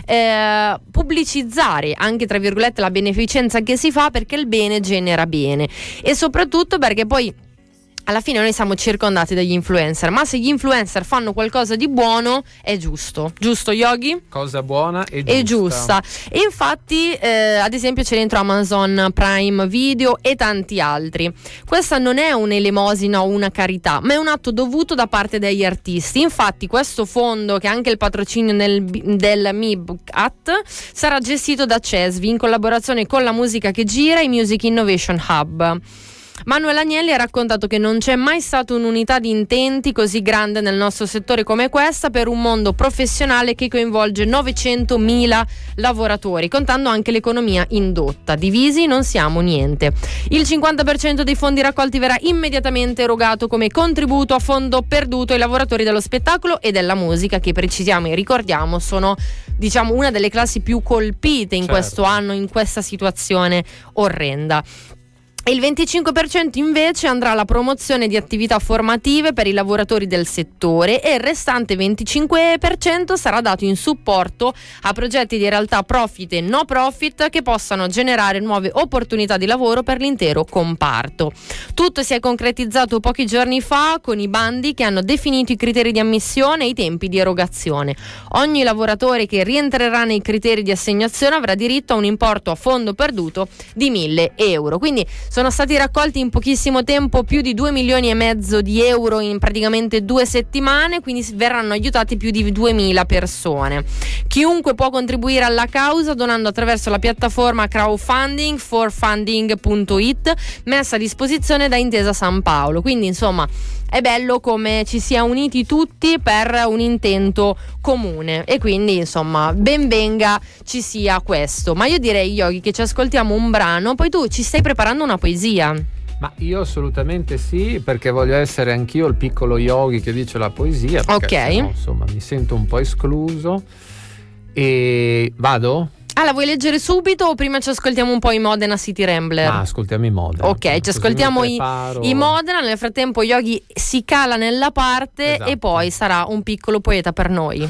Eh, pubblicizzare anche tra virgolette la beneficenza che si fa, perché il bene genera bene, e soprattutto perché poi alla fine noi siamo circondati dagli influencer, ma se gli influencer fanno qualcosa di buono è giusto, giusto Yogi? Cosa buona e giusta. È giusta. E infatti eh, ad esempio c'è dentro Amazon Prime Video e tanti altri. Questa non è un'elemosina o una carità, ma è un atto dovuto da parte degli artisti. Infatti questo fondo, che ha anche il patrocinio nel, del M I B C A T, sarà gestito da Cesvi in collaborazione con la Musica che Gira e Music Innovation Hub. Manuel Agnelli ha raccontato che non c'è mai stata un'unità di intenti così grande nel nostro settore come questa, per un mondo professionale che coinvolge novecentomila lavoratori, contando anche l'economia indotta. Divisi non siamo niente. Il cinquanta per cento dei fondi raccolti verrà immediatamente erogato come contributo a fondo perduto ai lavoratori dello spettacolo e della musica, che precisiamo e ricordiamo sono, diciamo, una delle classi più colpite in certo. questo anno, in questa situazione orrenda. Il venticinque per cento invece andrà alla promozione di attività formative per i lavoratori del settore, e il restante venticinque per cento sarà dato in supporto a progetti di realtà profit e no profit che possano generare nuove opportunità di lavoro per l'intero comparto. Tutto si è concretizzato pochi giorni fa con i bandi che hanno definito i criteri di ammissione e i tempi di erogazione. Ogni lavoratore che rientrerà nei criteri di assegnazione avrà diritto a un importo a fondo perduto di mille euro. Quindi sono stati raccolti in pochissimo tempo più di due milioni e mezzo di euro in praticamente due settimane, quindi verranno aiutati più di duemila persone. Chiunque può contribuire alla causa donando attraverso la piattaforma crowdfunding for funding punto it messa a disposizione da Intesa San Paolo. Quindi insomma è bello come ci sia uniti tutti per un intento comune, e quindi insomma ben venga ci sia questo. Ma io direi, Yogi, che ci ascoltiamo un brano, poi tu ci stai preparando una poesia. Ma io assolutamente sì, perché voglio essere anch'io il piccolo Yogi che dice la poesia, perché ok, sennò, insomma mi sento un po' escluso. E vado? Ah, la vuoi leggere subito o prima ci ascoltiamo un po' i Modena City Rambler? Ah, ascoltiamo i Modena. Ok, ci ascoltiamo i, i Modena. Nel frattempo Yogi si cala nella parte, esatto, e poi sarà un piccolo poeta per noi.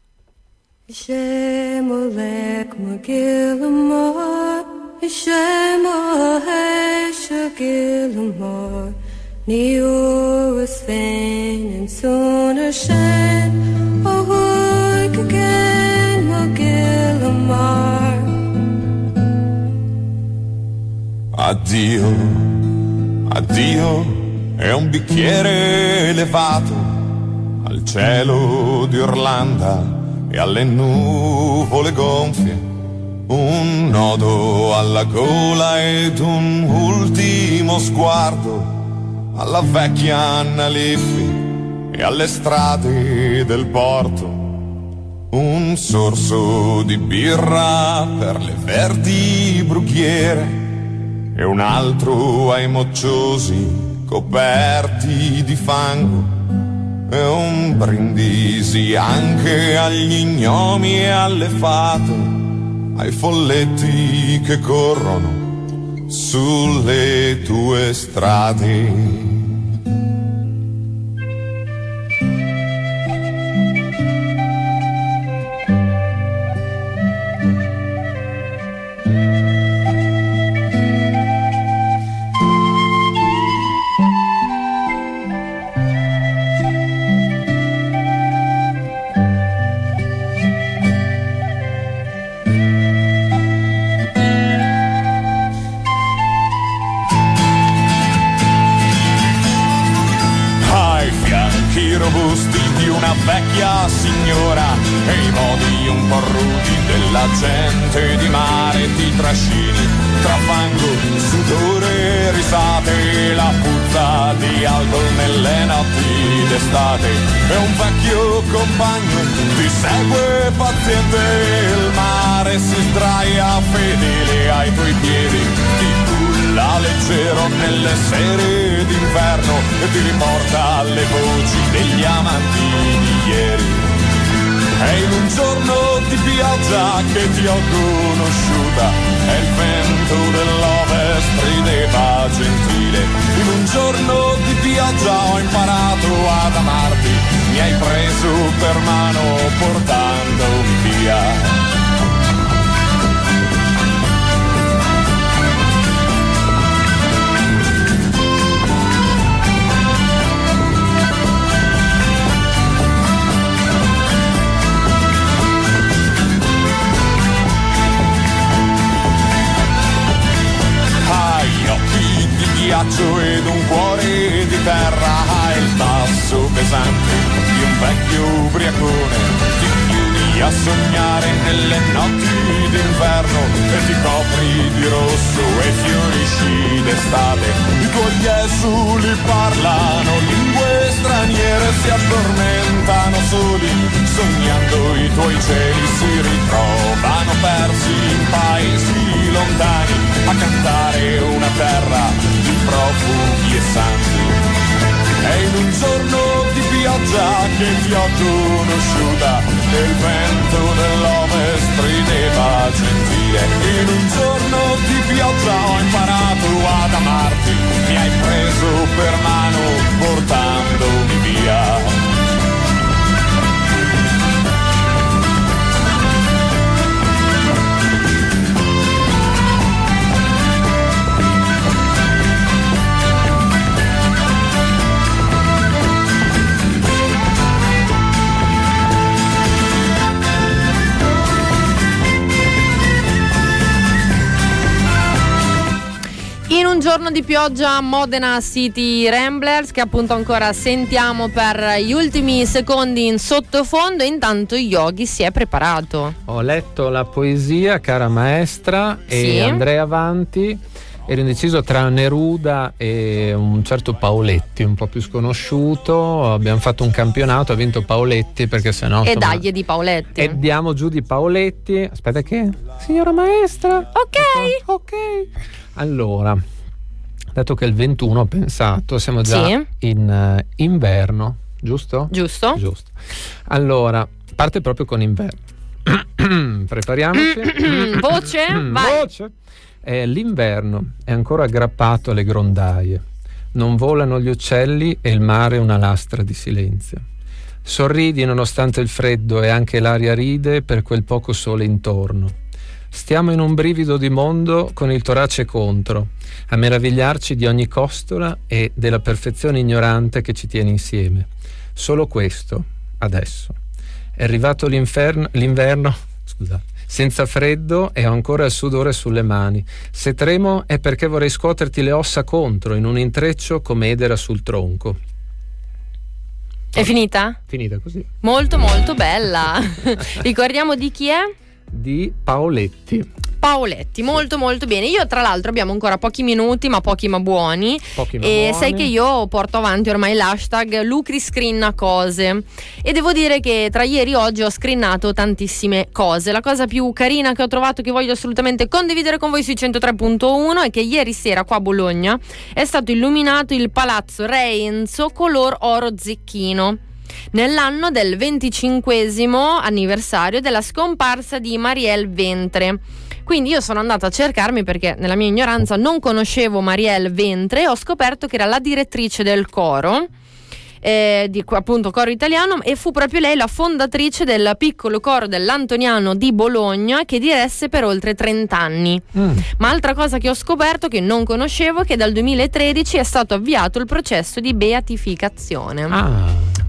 Addio, addio, è un bicchiere elevato al cielo di Orlando e alle nuvole gonfie, un nodo alla gola ed un ultimo sguardo alla vecchia Anna Liffi e alle strade del porto, un sorso di birra per le verdi brughiere e un altro ai mocciosi coperti di fango, e un brindisi anche agli gnomi e alle fate, ai folletti che corrono sulle tue strade. la gente di mare ti trascini tra fango, sudore, risate, la puzza di alcol nelle notti d'estate. E un vecchio compagno ti segue paziente, il mare si sdraia fedele ai tuoi piedi, ti culla leggero nelle sere d'inverno e ti riporta alle voci degli amanti di ieri. È in un giorno di pioggia che ti ho conosciuta, e il vento dell'ovest rideva gentile. In un giorno di pioggia ho imparato ad amarti, mi hai preso per mano portandomi via. Ghiaccio ed un cuore di terra, il tasso pesante di un vecchio ubriacone. Ti chiudi a sognare nelle notti d'inverno e ti copri di rosso e fiorisci d'estate. I tuoi esuli parlano lingue straniere, si addormentano soli sognando i tuoi cieli, si ritrovano persi in paesi lontani a cantare una terra di profughi e santi. È in un giorno di pioggia che ti ho conosciuta, e il vento dell'ovest rideva gentile. In un giorno di pioggia ho imparato ad amarti, mi hai preso per mano portandomi via. In un giorno di pioggia, Modena City Ramblers, che appunto ancora sentiamo per gli ultimi secondi in sottofondo. Intanto Yogi si è preparato. Ho letto la poesia, cara maestra, e Sì. andrei avanti. Ero indeciso tra Neruda e un certo Paoletti, un po' più sconosciuto. Abbiamo fatto un campionato, ha vinto Paoletti perché sennò E insomma, dagli di Paoletti. e diamo giù di Paoletti. Aspetta che... Signora maestra. Ok. Ok. Allora, dato che è il ventuno ho pensato, siamo già Sì. in uh, inverno, giusto? Giusto? Giusto. Allora, parte proprio con inverno. Prepariamoci. Voce? Vai. Voce. Eh, l'inverno è ancora aggrappato alle grondaie. Non volano gli uccelli e il mare è una lastra di silenzio. Sorridi nonostante il freddo e anche l'aria ride per quel poco sole intorno. Stiamo in un brivido di mondo con il torace contro, a meravigliarci di ogni costola e della perfezione ignorante che ci tiene insieme. Solo questo, adesso. È arrivato l'inferno, l'inverno, scusate, senza freddo e ho ancora il sudore sulle mani. Se tremo è perché vorrei scuoterti le ossa contro in un intreccio come edera sul tronco. È finita? Finita così. Molto molto bella. Ricordiamo di chi è? Di Paoletti. Paoletti, molto molto bene. Io tra l'altro abbiamo ancora pochi minuti, ma pochi ma buoni. Pochi ma e buoni. sai che io porto avanti ormai l'hashtag Lucri screenna cose. E devo dire che tra ieri e oggi ho screenato tantissime cose. La cosa più carina che ho trovato, che voglio assolutamente condividere con voi sui centotré punto uno, è che ieri sera qua a Bologna è stato illuminato il Palazzo Re Enzo color oro zecchino, nell'anno del venticinquesimo anniversario della scomparsa di Marielle Ventre. Quindi io sono andata a cercarmi, perché nella mia ignoranza non conoscevo Marielle Ventre, e ho scoperto che era la direttrice del coro, eh, di appunto coro italiano, e fu proprio lei la fondatrice del piccolo coro dell'Antoniano di Bologna, che diresse per oltre trenta anni. Mm. Ma altra cosa che ho scoperto, che non conoscevo, è che dal duemilatredici è stato avviato il processo di beatificazione. Ah.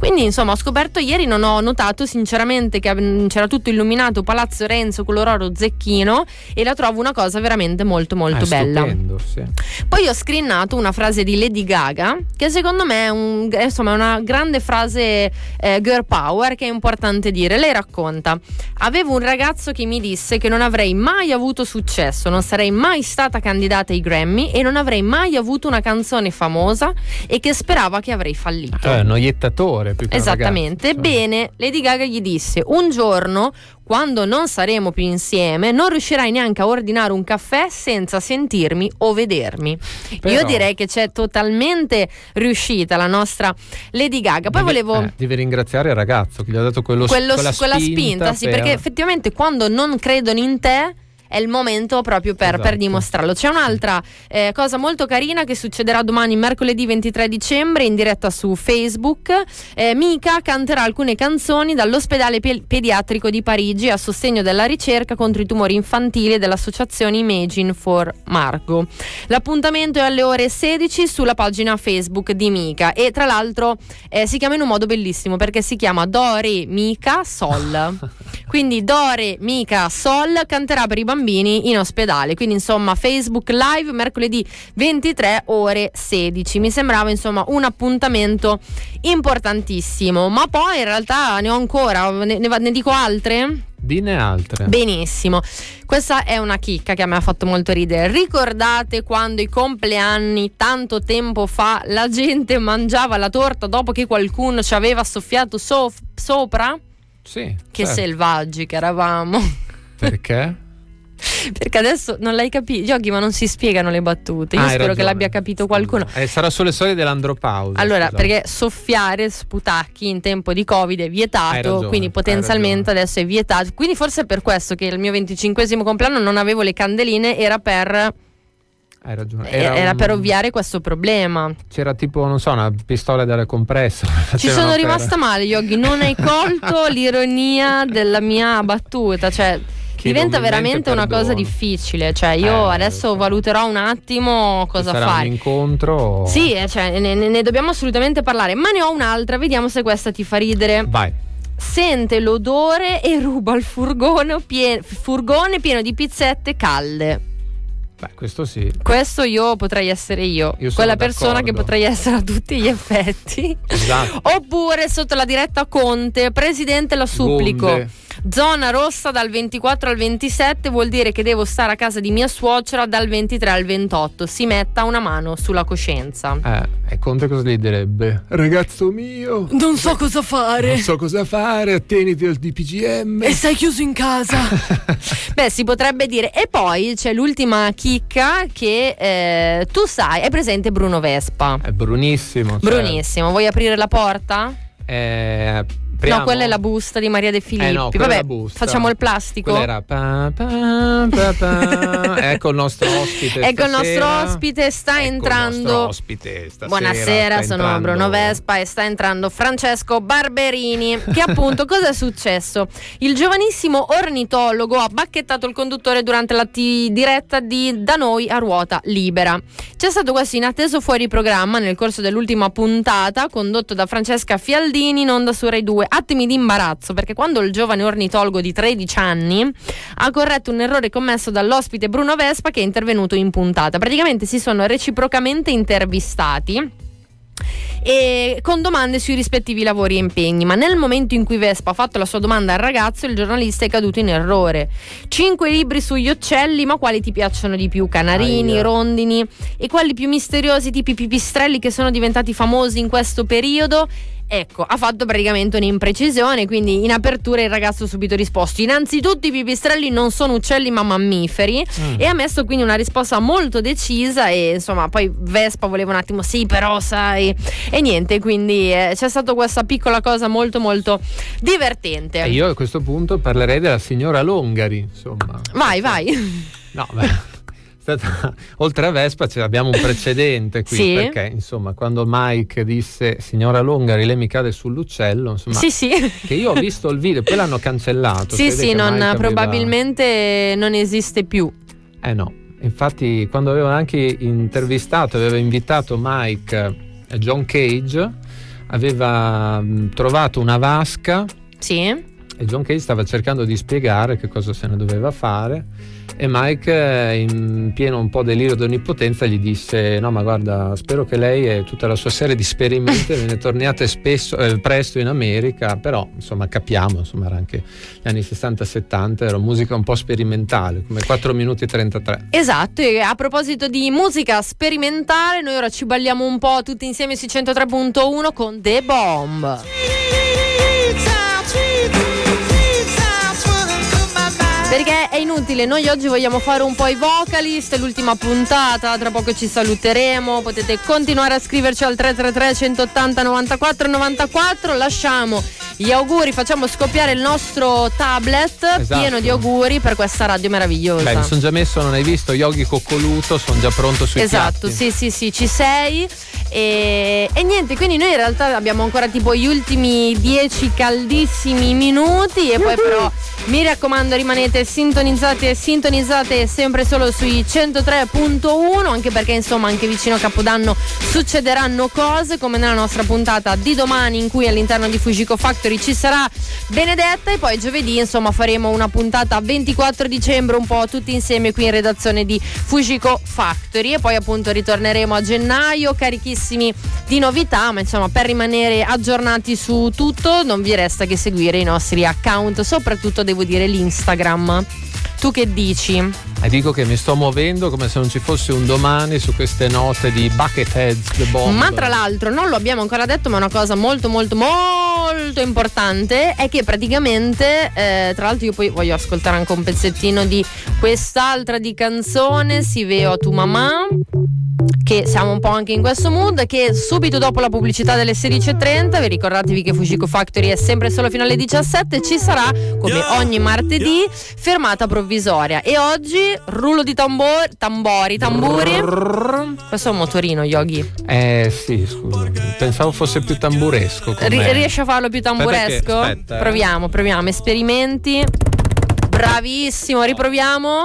Quindi insomma ho scoperto ieri, non ho notato sinceramente che c'era tutto illuminato Palazzo Renzo color oro zecchino, e la trovo una cosa veramente molto molto È bella. stupendo, sì. Poi ho screenato una frase di Lady Gaga che secondo me è, un, è, insomma, una grande frase eh, girl power, che è importante dire. Lei racconta: avevo un ragazzo che mi disse che non avrei mai avuto successo, non sarei mai stata candidata ai Grammy e non avrei mai avuto una canzone famosa, e che sperava che avrei fallito. Cioè, un noiettatore più che un Esattamente. ragazzo, Ebbene, Lady Gaga gli disse: un giorno, quando non saremo più insieme, non riuscirai neanche a ordinare un caffè senza sentirmi o vedermi. Però... Io direi che c'è totalmente riuscita la nostra Lady Gaga. Poi Deve, volevo eh, devi ringraziare il ragazzo che gli ha dato quello, quello, quella, quella spinta, spinta, sì, per... perché effettivamente quando non credono in te è il momento proprio per, Esatto. per dimostrarlo. C'è un'altra eh, cosa molto carina che succederà domani, mercoledì ventitré dicembre, in diretta su Facebook. eh, Mika canterà alcune canzoni dall'ospedale pe- pediatrico di Parigi a sostegno della ricerca contro i tumori infantili dell'associazione Imagine for Margot. L'appuntamento è alle ore sedici sulla pagina Facebook di Mika, e tra l'altro eh, si chiama in un modo bellissimo perché si chiama Do Re Mika Sol. Quindi Do Re Mika Sol canterà per i bambini in ospedale. Quindi insomma Facebook Live mercoledì ventitré ore sedici. Mi sembrava insomma un appuntamento importantissimo. Ma poi in realtà ne ho ancora, ne, ne, ne dico altre? Dine altre. Benissimo. Questa è una chicca che a me ha fatto molto ridere. Ricordate quando i compleanni tanto tempo fa la gente mangiava la torta dopo che qualcuno ci aveva soffiato so- sopra? Sì. Che certo. selvaggi che eravamo. Perché? Perché adesso non l'hai capito, Giochi, ma non si spiegano le battute. Io Ah, hai spero ragione. che l'abbia capito qualcuno. Eh, sarà sulle storie dell'andropausa. Allora, scusate. perché soffiare sputacchi in tempo di Covid è vietato, Hai ragione, quindi hai potenzialmente ragione. adesso è vietato. Quindi forse è per questo che il mio venticinquesimo compleanno non avevo le candeline, era per Hai ragione. era, era un- per ovviare questo problema. C'era tipo, non so, una pistola d'aria compressa. Ci sono rimasta male, Yogi, non hai colto l'ironia della mia battuta, cioè diventa veramente una cosa difficile, cioè io Eh, adesso so. valuterò un attimo cosa sarà fare. un incontro. Sì, eh, cioè, ne, ne- ne dobbiamo assolutamente parlare, ma ne ho un'altra, vediamo se questa ti fa ridere. Vai. Sente l'odore e ruba il furgone, pie- furgone pieno di pizzette calde. Beh, questo sì. Questo io potrei essere io, Io sono quella persona d'accordo. che potrei essere a tutti gli effetti. Esatto. Oppure sotto la diretta Conte: Presidente, la supplico, Gonde. zona rossa dal ventiquattro al ventisette, vuol dire che devo stare a casa di mia suocera dal ventitré al ventotto, si metta una mano sulla coscienza. Eh, e Conte cosa gli direbbe? Ragazzo mio, Non so cosa fare. non so cosa fare, atteniti al D P G M. E sei chiuso in casa. Beh, si potrebbe dire. E poi c'è l'ultima chicca che eh, tu sai, è presente Bruno Vespa? È brunissimo. cioè, Brunissimo, vuoi aprire la porta? eh, No, apriamo- quella è la busta di Maria De Filippi. Eh no, quella è Vabbè, la busta. facciamo il plastico. Quella era pa, pa, pa, pa. Ecco il nostro ospite. Ecco il nostro stasera. ospite, sta Ecco il entrando. nostro ospite stasera, Buonasera, sta sono entrando- Bruno Vespa e sta entrando Francesco Barberini. Che appunto, cosa è successo? Il giovanissimo ornitologo ha bacchettato il conduttore durante la t- diretta di Da Noi a ruota libera. C'è stato questo inatteso fuori programma nel corso dell'ultima puntata, condotto da Francesca Fialdini in onda su Rai due. Attimi di imbarazzo, perché quando il giovane ornitologo di tredici anni ha corretto un errore commesso dall'ospite Bruno Vespa, che è intervenuto in puntata. Praticamente si sono reciprocamente intervistati e con domande sui rispettivi lavori e impegni, ma nel momento in cui Vespa ha fatto la sua domanda al ragazzo, il giornalista è caduto in errore. Cinque libri sugli uccelli, ma quali ti piacciono di più? Canarini, Aia. rondini, e quelli più misteriosi tipi pipistrelli che sono diventati famosi in questo periodo? Ecco, ha fatto praticamente un'imprecisione, quindi in apertura il ragazzo ha subito risposto: innanzitutto i pipistrelli non sono uccelli ma mammiferi, Mm. e ha messo quindi una risposta molto decisa. E insomma poi Vespa voleva un attimo, sì però sai, e niente, quindi eh, c'è stata questa piccola cosa molto molto divertente. E io a questo punto parlerei della signora Longari, insomma. Vai, vai. No, beh. Stata, oltre a Vespa ce abbiamo un precedente qui, Sì. perché insomma quando Mike disse signora Longari lei mi cade sull'uccello, insomma, Sì, sì. che io ho visto il video, poi l'hanno cancellato. Sì, si vede sì, che non, Mike aveva- probabilmente non esiste più. Eh no, infatti quando avevo anche intervistato, avevo invitato Mike e John Cage, aveva mh, trovato una vasca. Sì. E John Cage stava cercando di spiegare che cosa se ne doveva fare, e Mike, in pieno un po' delirio di onnipotenza, gli disse: no, ma guarda, spero che lei e tutta la sua serie di esperimenti ve ne torniate spesso, eh, presto in America. Però insomma capiamo, insomma era anche gli anni sessanta settanta, era musica un po' sperimentale, come quattro minuti e trentatré. Esatto, e a proposito di musica sperimentale, noi ora ci balliamo un po' tutti insieme su centotré punto uno con The Bomb. Perché è inutile, noi oggi vogliamo fare un po' i vocalist, è l'ultima puntata, tra poco ci saluteremo, potete continuare a scriverci al tre tre tre centottanta novantaquattro novantaquattro, lasciamo gli auguri, facciamo scoppiare il nostro tablet, esatto, pieno di auguri per questa radio meravigliosa. Beh, mi sono già messo, non hai visto, Yogi Coccoluto, sono già pronto sui esatto, piatti. sì sì sì, ci sei. E, e niente, quindi noi in realtà abbiamo ancora tipo gli ultimi dieci caldissimi minuti e poi però mi raccomando rimanete sintonizzati e sintonizzate sempre solo sui centotré punto uno, anche perché insomma anche vicino a Capodanno succederanno cose come nella nostra puntata di domani, in cui all'interno di Fujiko Factory ci sarà Benedetta, e poi giovedì insomma faremo una puntata ventiquattro dicembre un po' tutti insieme qui in redazione di Fujiko Factory, e poi appunto ritorneremo a gennaio carichissimi di novità, ma insomma per rimanere aggiornati su tutto non vi resta che seguire i nostri account, soprattutto devo dire l'Instagram. Tu che dici? E dico che mi sto muovendo come se non ci fosse un domani su queste note di Buckethead The Bomb. Ma tra l'altro non lo abbiamo ancora detto, ma una cosa molto molto molto importante è che praticamente eh, tra l'altro io poi voglio ascoltare anche un pezzettino di quest'altra di canzone, Si veo a tu mamà, che siamo un po' anche in questo mood, che subito dopo la pubblicità delle sedici e trenta, vi ricordatevi che Fujiko Factory è sempre solo fino alle diciassette, ci sarà come ogni martedì fermata provvisoria, e oggi rullo di tambor, tambori, tamburi. Questo è un motorino, Yogi. Eh sì, scusa, pensavo fosse più tamburesco. R- riesci a farlo più tamburesco? Aspetta che, aspetta, eh. Proviamo, proviamo, esperimenti. Bravissimo, riproviamo.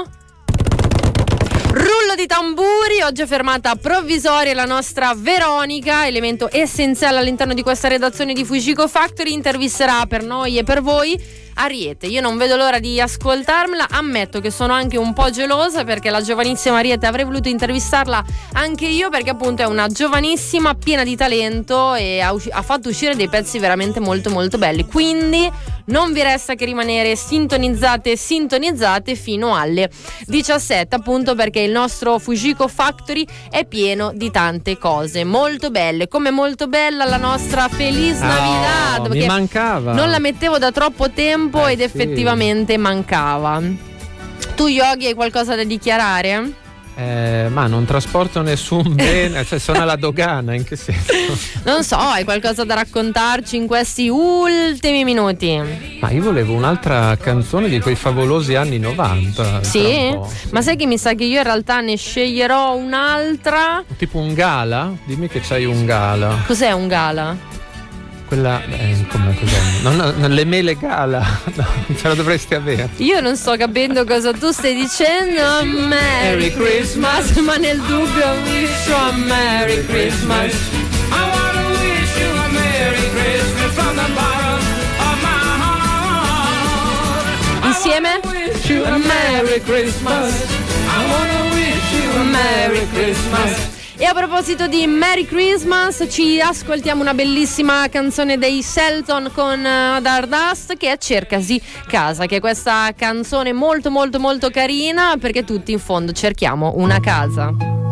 Rullo di tamburi, oggi è fermata provvisoria la nostra Veronica, elemento essenziale all'interno di questa redazione di Fujiko Factory, intervisterà per noi e per voi Ariete. Io non vedo l'ora di ascoltarmela, ammetto che sono anche un po' gelosa perché la giovanissima Ariete avrei voluto intervistarla anche io, perché appunto è una giovanissima piena di talento e ha, usci- ha fatto uscire dei pezzi veramente molto molto belli, quindi non vi resta che rimanere sintonizzate e sintonizzate fino alle diciassette, appunto perché il nostro Fujiko Factory è pieno di tante cose molto belle, come molto bella la nostra Feliz Navidad, oh, mi mancava, non la mettevo da troppo tempo eh, ed effettivamente sì, mancava. Tu Yogi hai qualcosa da dichiarare? Eh, ma non trasporto nessun bene, cioè sono alla dogana, in che senso? Non so, hai qualcosa da raccontarci in questi ultimi minuti? Ma io volevo un'altra canzone di quei favolosi anni novanta. Sì? Ma sai che mi sa che io in realtà ne sceglierò un'altra? Tipo un gala? Dimmi che c'hai un gala. Cos'è un gala? Quella, eh, come cos'è? Non, non, le mele gala, no, ce la dovresti avere. Io non sto capendo cosa tu stai dicendo. Merry Christmas, ma nel dubbio wish you a Merry Christmas. I wanna wish you a Merry Christmas from the bottom of my heart. Insieme? Wish you a Merry Christmas. I wanna wish you a Merry Christmas. E a proposito di Merry Christmas, ci ascoltiamo una bellissima canzone dei Selton con uh, Stardust, che è Cercasi Casa, che è questa canzone molto molto molto carina, perché tutti in fondo cerchiamo una casa.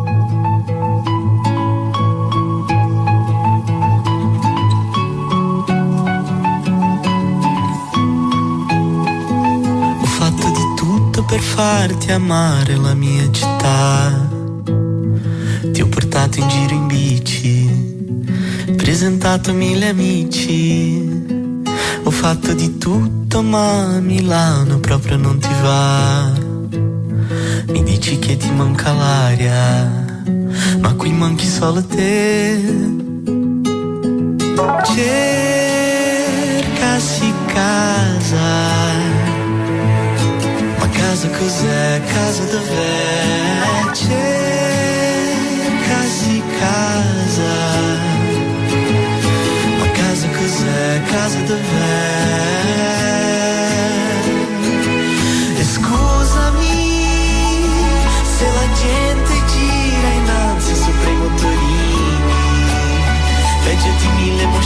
Ho fatto di tutto per farti amare la mia città. Ti ho portato in giro in bici, presentato mille amici. Ho fatto di tutto ma a Milano proprio non ti va. Mi dici che ti manca l'aria, ma qui manchi solo te. Cercasi casa, ma casa cos'è? Casa dov'è? Cercasi casa, ma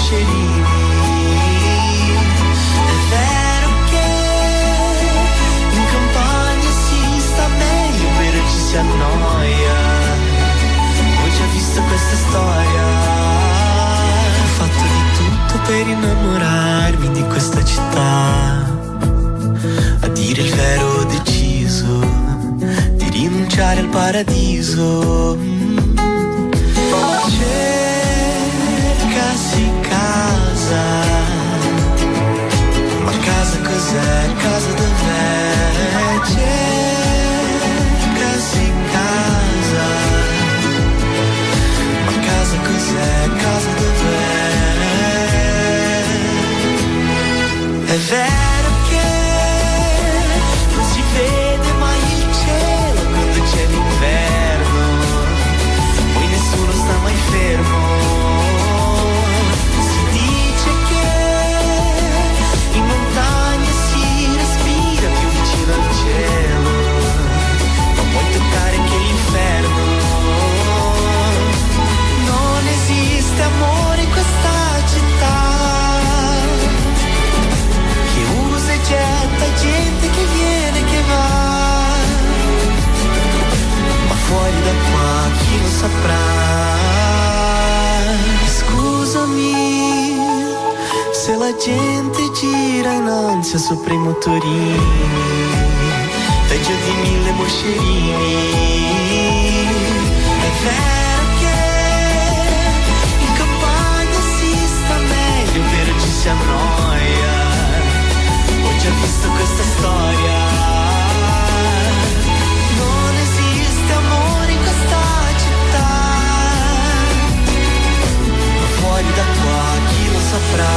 moscerini. È vero che in campagna si sta meglio, però ci si annoia. Ho già visto questa storia. Ho fatto di tutto per innamorarmi di questa città. A dire il vero ho deciso di rinunciare al paradiso. Cercasi casa, ma casa cos'è? Casa dov'è? Cercasi casa, ma casa cos'è? Casa dov'è? È vero che non si vede mai il cielo quando c'è l'inverno, poi nessuno sta mai fermo. Si dice che in montagna si respira più vicino al cielo, ma puoi toccare anche l'inferno. Non esiste amore in questa città, che usa e getta, gente che viene e che va, ma fuori da qua chi lo saprà. Scusami se la gente gira in ansia sopra i motorini, peggio di mille moscerini. È vero che in campagna si sta meglio, però ci si annoia. Ho già visto questa storia. Non esiste amore in questa città, ma fuori da qua chi lo saprà.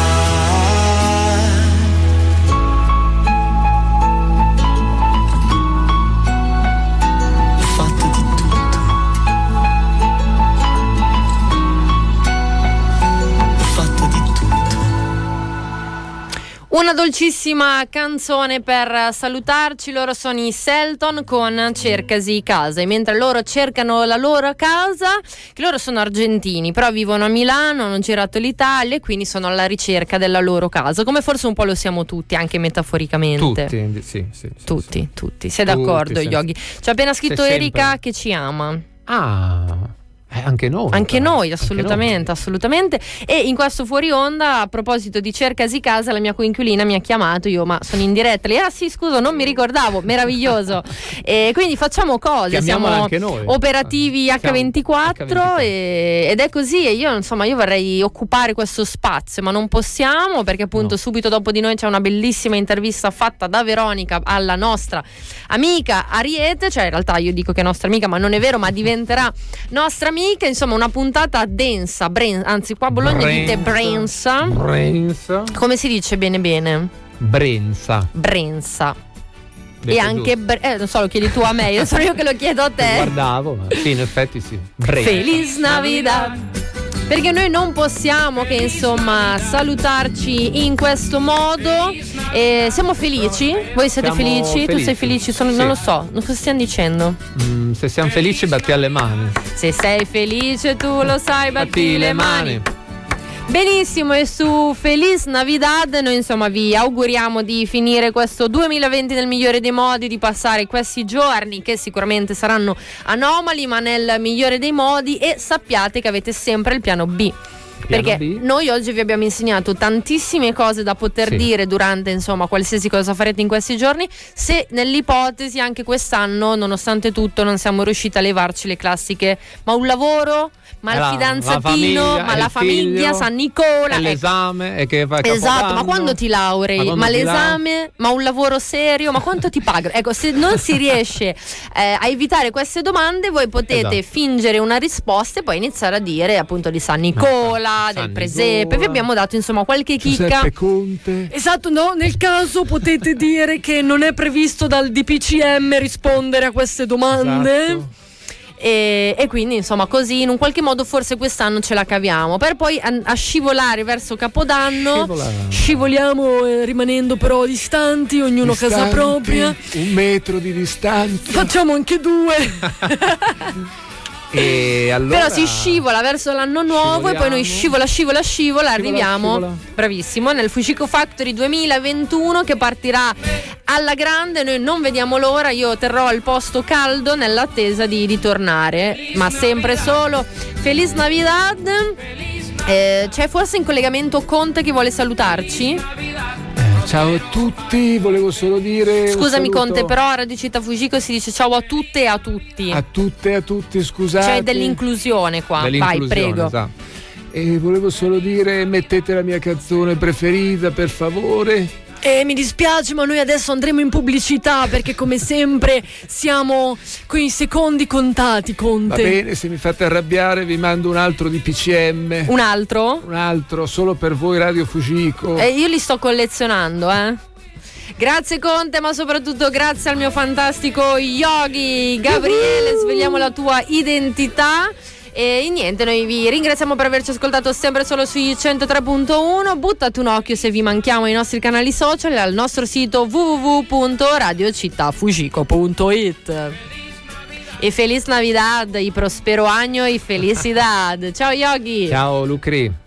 Ho fatto di tutto. Ho fatto di tutto. Una dolcissima canzone per salutarci. Loro sono i Selton con Cercasi casa, e mentre loro cercano la loro casa, che loro sono argentini però vivono a Milano, hanno girato l'Italia e quindi sono alla ricerca della loro casa, come forse un po' lo siamo tutti, anche metaforicamente. Tutti, sì, sì, sì, tutti, sì. tutti. Sei Tutti, d'accordo, senza- Yogi? Ci ha appena scritto Sei Erika sempre- che ci ama. Ah, eh, anche noi. Anche però. noi, Anche assolutamente, assolutamente. E in questo fuori onda, a proposito di Cercasi casa, la mia coinquilina mi ha chiamato, io ma sono in diretta, lei, ah sì scusa non mi ricordavo, meraviglioso. E quindi facciamo cose, Chiamiamola siamo anche noi. operativi Siamo acca ventiquattro, acca ventiquattro. e- ed è così, e io insomma io vorrei occupare questo spazio, ma non possiamo perché appunto No. subito dopo di noi c'è una bellissima intervista fatta da Veronica alla nostra amica Ariete, cioè in realtà io dico che è nostra amica ma non è vero, ma diventerà nostra amica, insomma una puntata densa, bren- anzi qua a Bologna dite brensa, Brensa. come si dice bene bene? Brensa. Brensa. Detto E anche bre- eh, non so, lo chiedi tu a me, io sono io che lo chiedo a te. Guardavo, ma sì, in effetti sì. Brensa. Feliz Navidad. Perché noi non possiamo che insomma salutarci in questo modo. E siamo felici? Voi siete Siamo felici? Tu sei felici. felice? Sono- Sì. Non lo so, non cosa stiamo dicendo. Mm, se siamo felici batti alle mani. Se sei felice tu lo sai, batti le mani. Benissimo, e su Feliz Navidad noi insomma vi auguriamo di finire questo duemilaventi nel migliore dei modi, di passare questi giorni che sicuramente saranno anomali ma nel migliore dei modi, e sappiate che avete sempre il piano B. Piano Perché B? noi oggi vi abbiamo insegnato tantissime cose da poter Sì. dire durante insomma qualsiasi cosa farete in questi giorni, se nell'ipotesi anche quest'anno nonostante tutto non siamo riusciti a levarci le classiche ma un lavoro, ma Eh, il la- fidanzatino, la famiglia, ma e la il famiglia, figlio, San Nicola, e ecco. l'esame e che fai Esatto, ma Capodanno. quando ti laurei? Ma Ma, quando ti l'esame? Ma un lavoro serio? Ma quanto ti pagano? Ecco, se non si riesce eh, a evitare queste domande, voi potete Esatto. fingere una risposta e poi iniziare a dire appunto di San Nicola, San del presepe. Nicola. Vi abbiamo dato insomma qualche chicca. Giuseppe Conte. Esatto, no, nel caso potete dire che non è previsto dal D P C M rispondere a queste domande. Esatto. E, e quindi insomma così in un qualche modo forse quest'anno ce la caviamo per poi a, a scivolare verso Capodanno. Scivolare. Scivoliamo eh, rimanendo però distanti, ognuno a casa Distanti, propria, un metro di distanza. facciamo anche due. E allora però si scivola verso l'anno nuovo e poi noi scivola scivola scivola, scivola arriviamo scivola. bravissimo nel Fujiko Factory duemilaventuno che partirà alla grande. Noi non vediamo l'ora, io terrò il posto caldo nell'attesa di ritornare, ma sempre solo. Feliz Navidad. Eh, c'è forse in collegamento Conte che vuole salutarci? Ciao a tutti, volevo solo dire Scusami un saluto. Conte, però a Radio Città Fujiko si dice ciao a tutte e a tutti. A tutte e a tutti, scusate. C'è dell'inclusione qua, vai, prego. Esatto. E volevo solo dire, mettete la mia canzone preferita, per favore. Eh, mi dispiace, ma noi adesso andremo in pubblicità perché come sempre siamo con i secondi contati, Conte. Va bene, se mi fate arrabbiare vi mando un altro di P C M. Un altro? Un altro, solo per voi Radio Fujiko. Eh, io li sto collezionando, eh. Grazie Conte, ma soprattutto grazie al mio fantastico Yogi. Gabriele, svegliamo la tua identità. E niente, noi vi ringraziamo per averci ascoltato sempre solo sui centotré punto uno. Buttate un occhio se vi manchiamo ai nostri canali social e al nostro sito w w w punto radio città fujiko punto it. E Feliz Navidad, y prospero año y felicidad. Ciao Yogi. Ciao Lucri.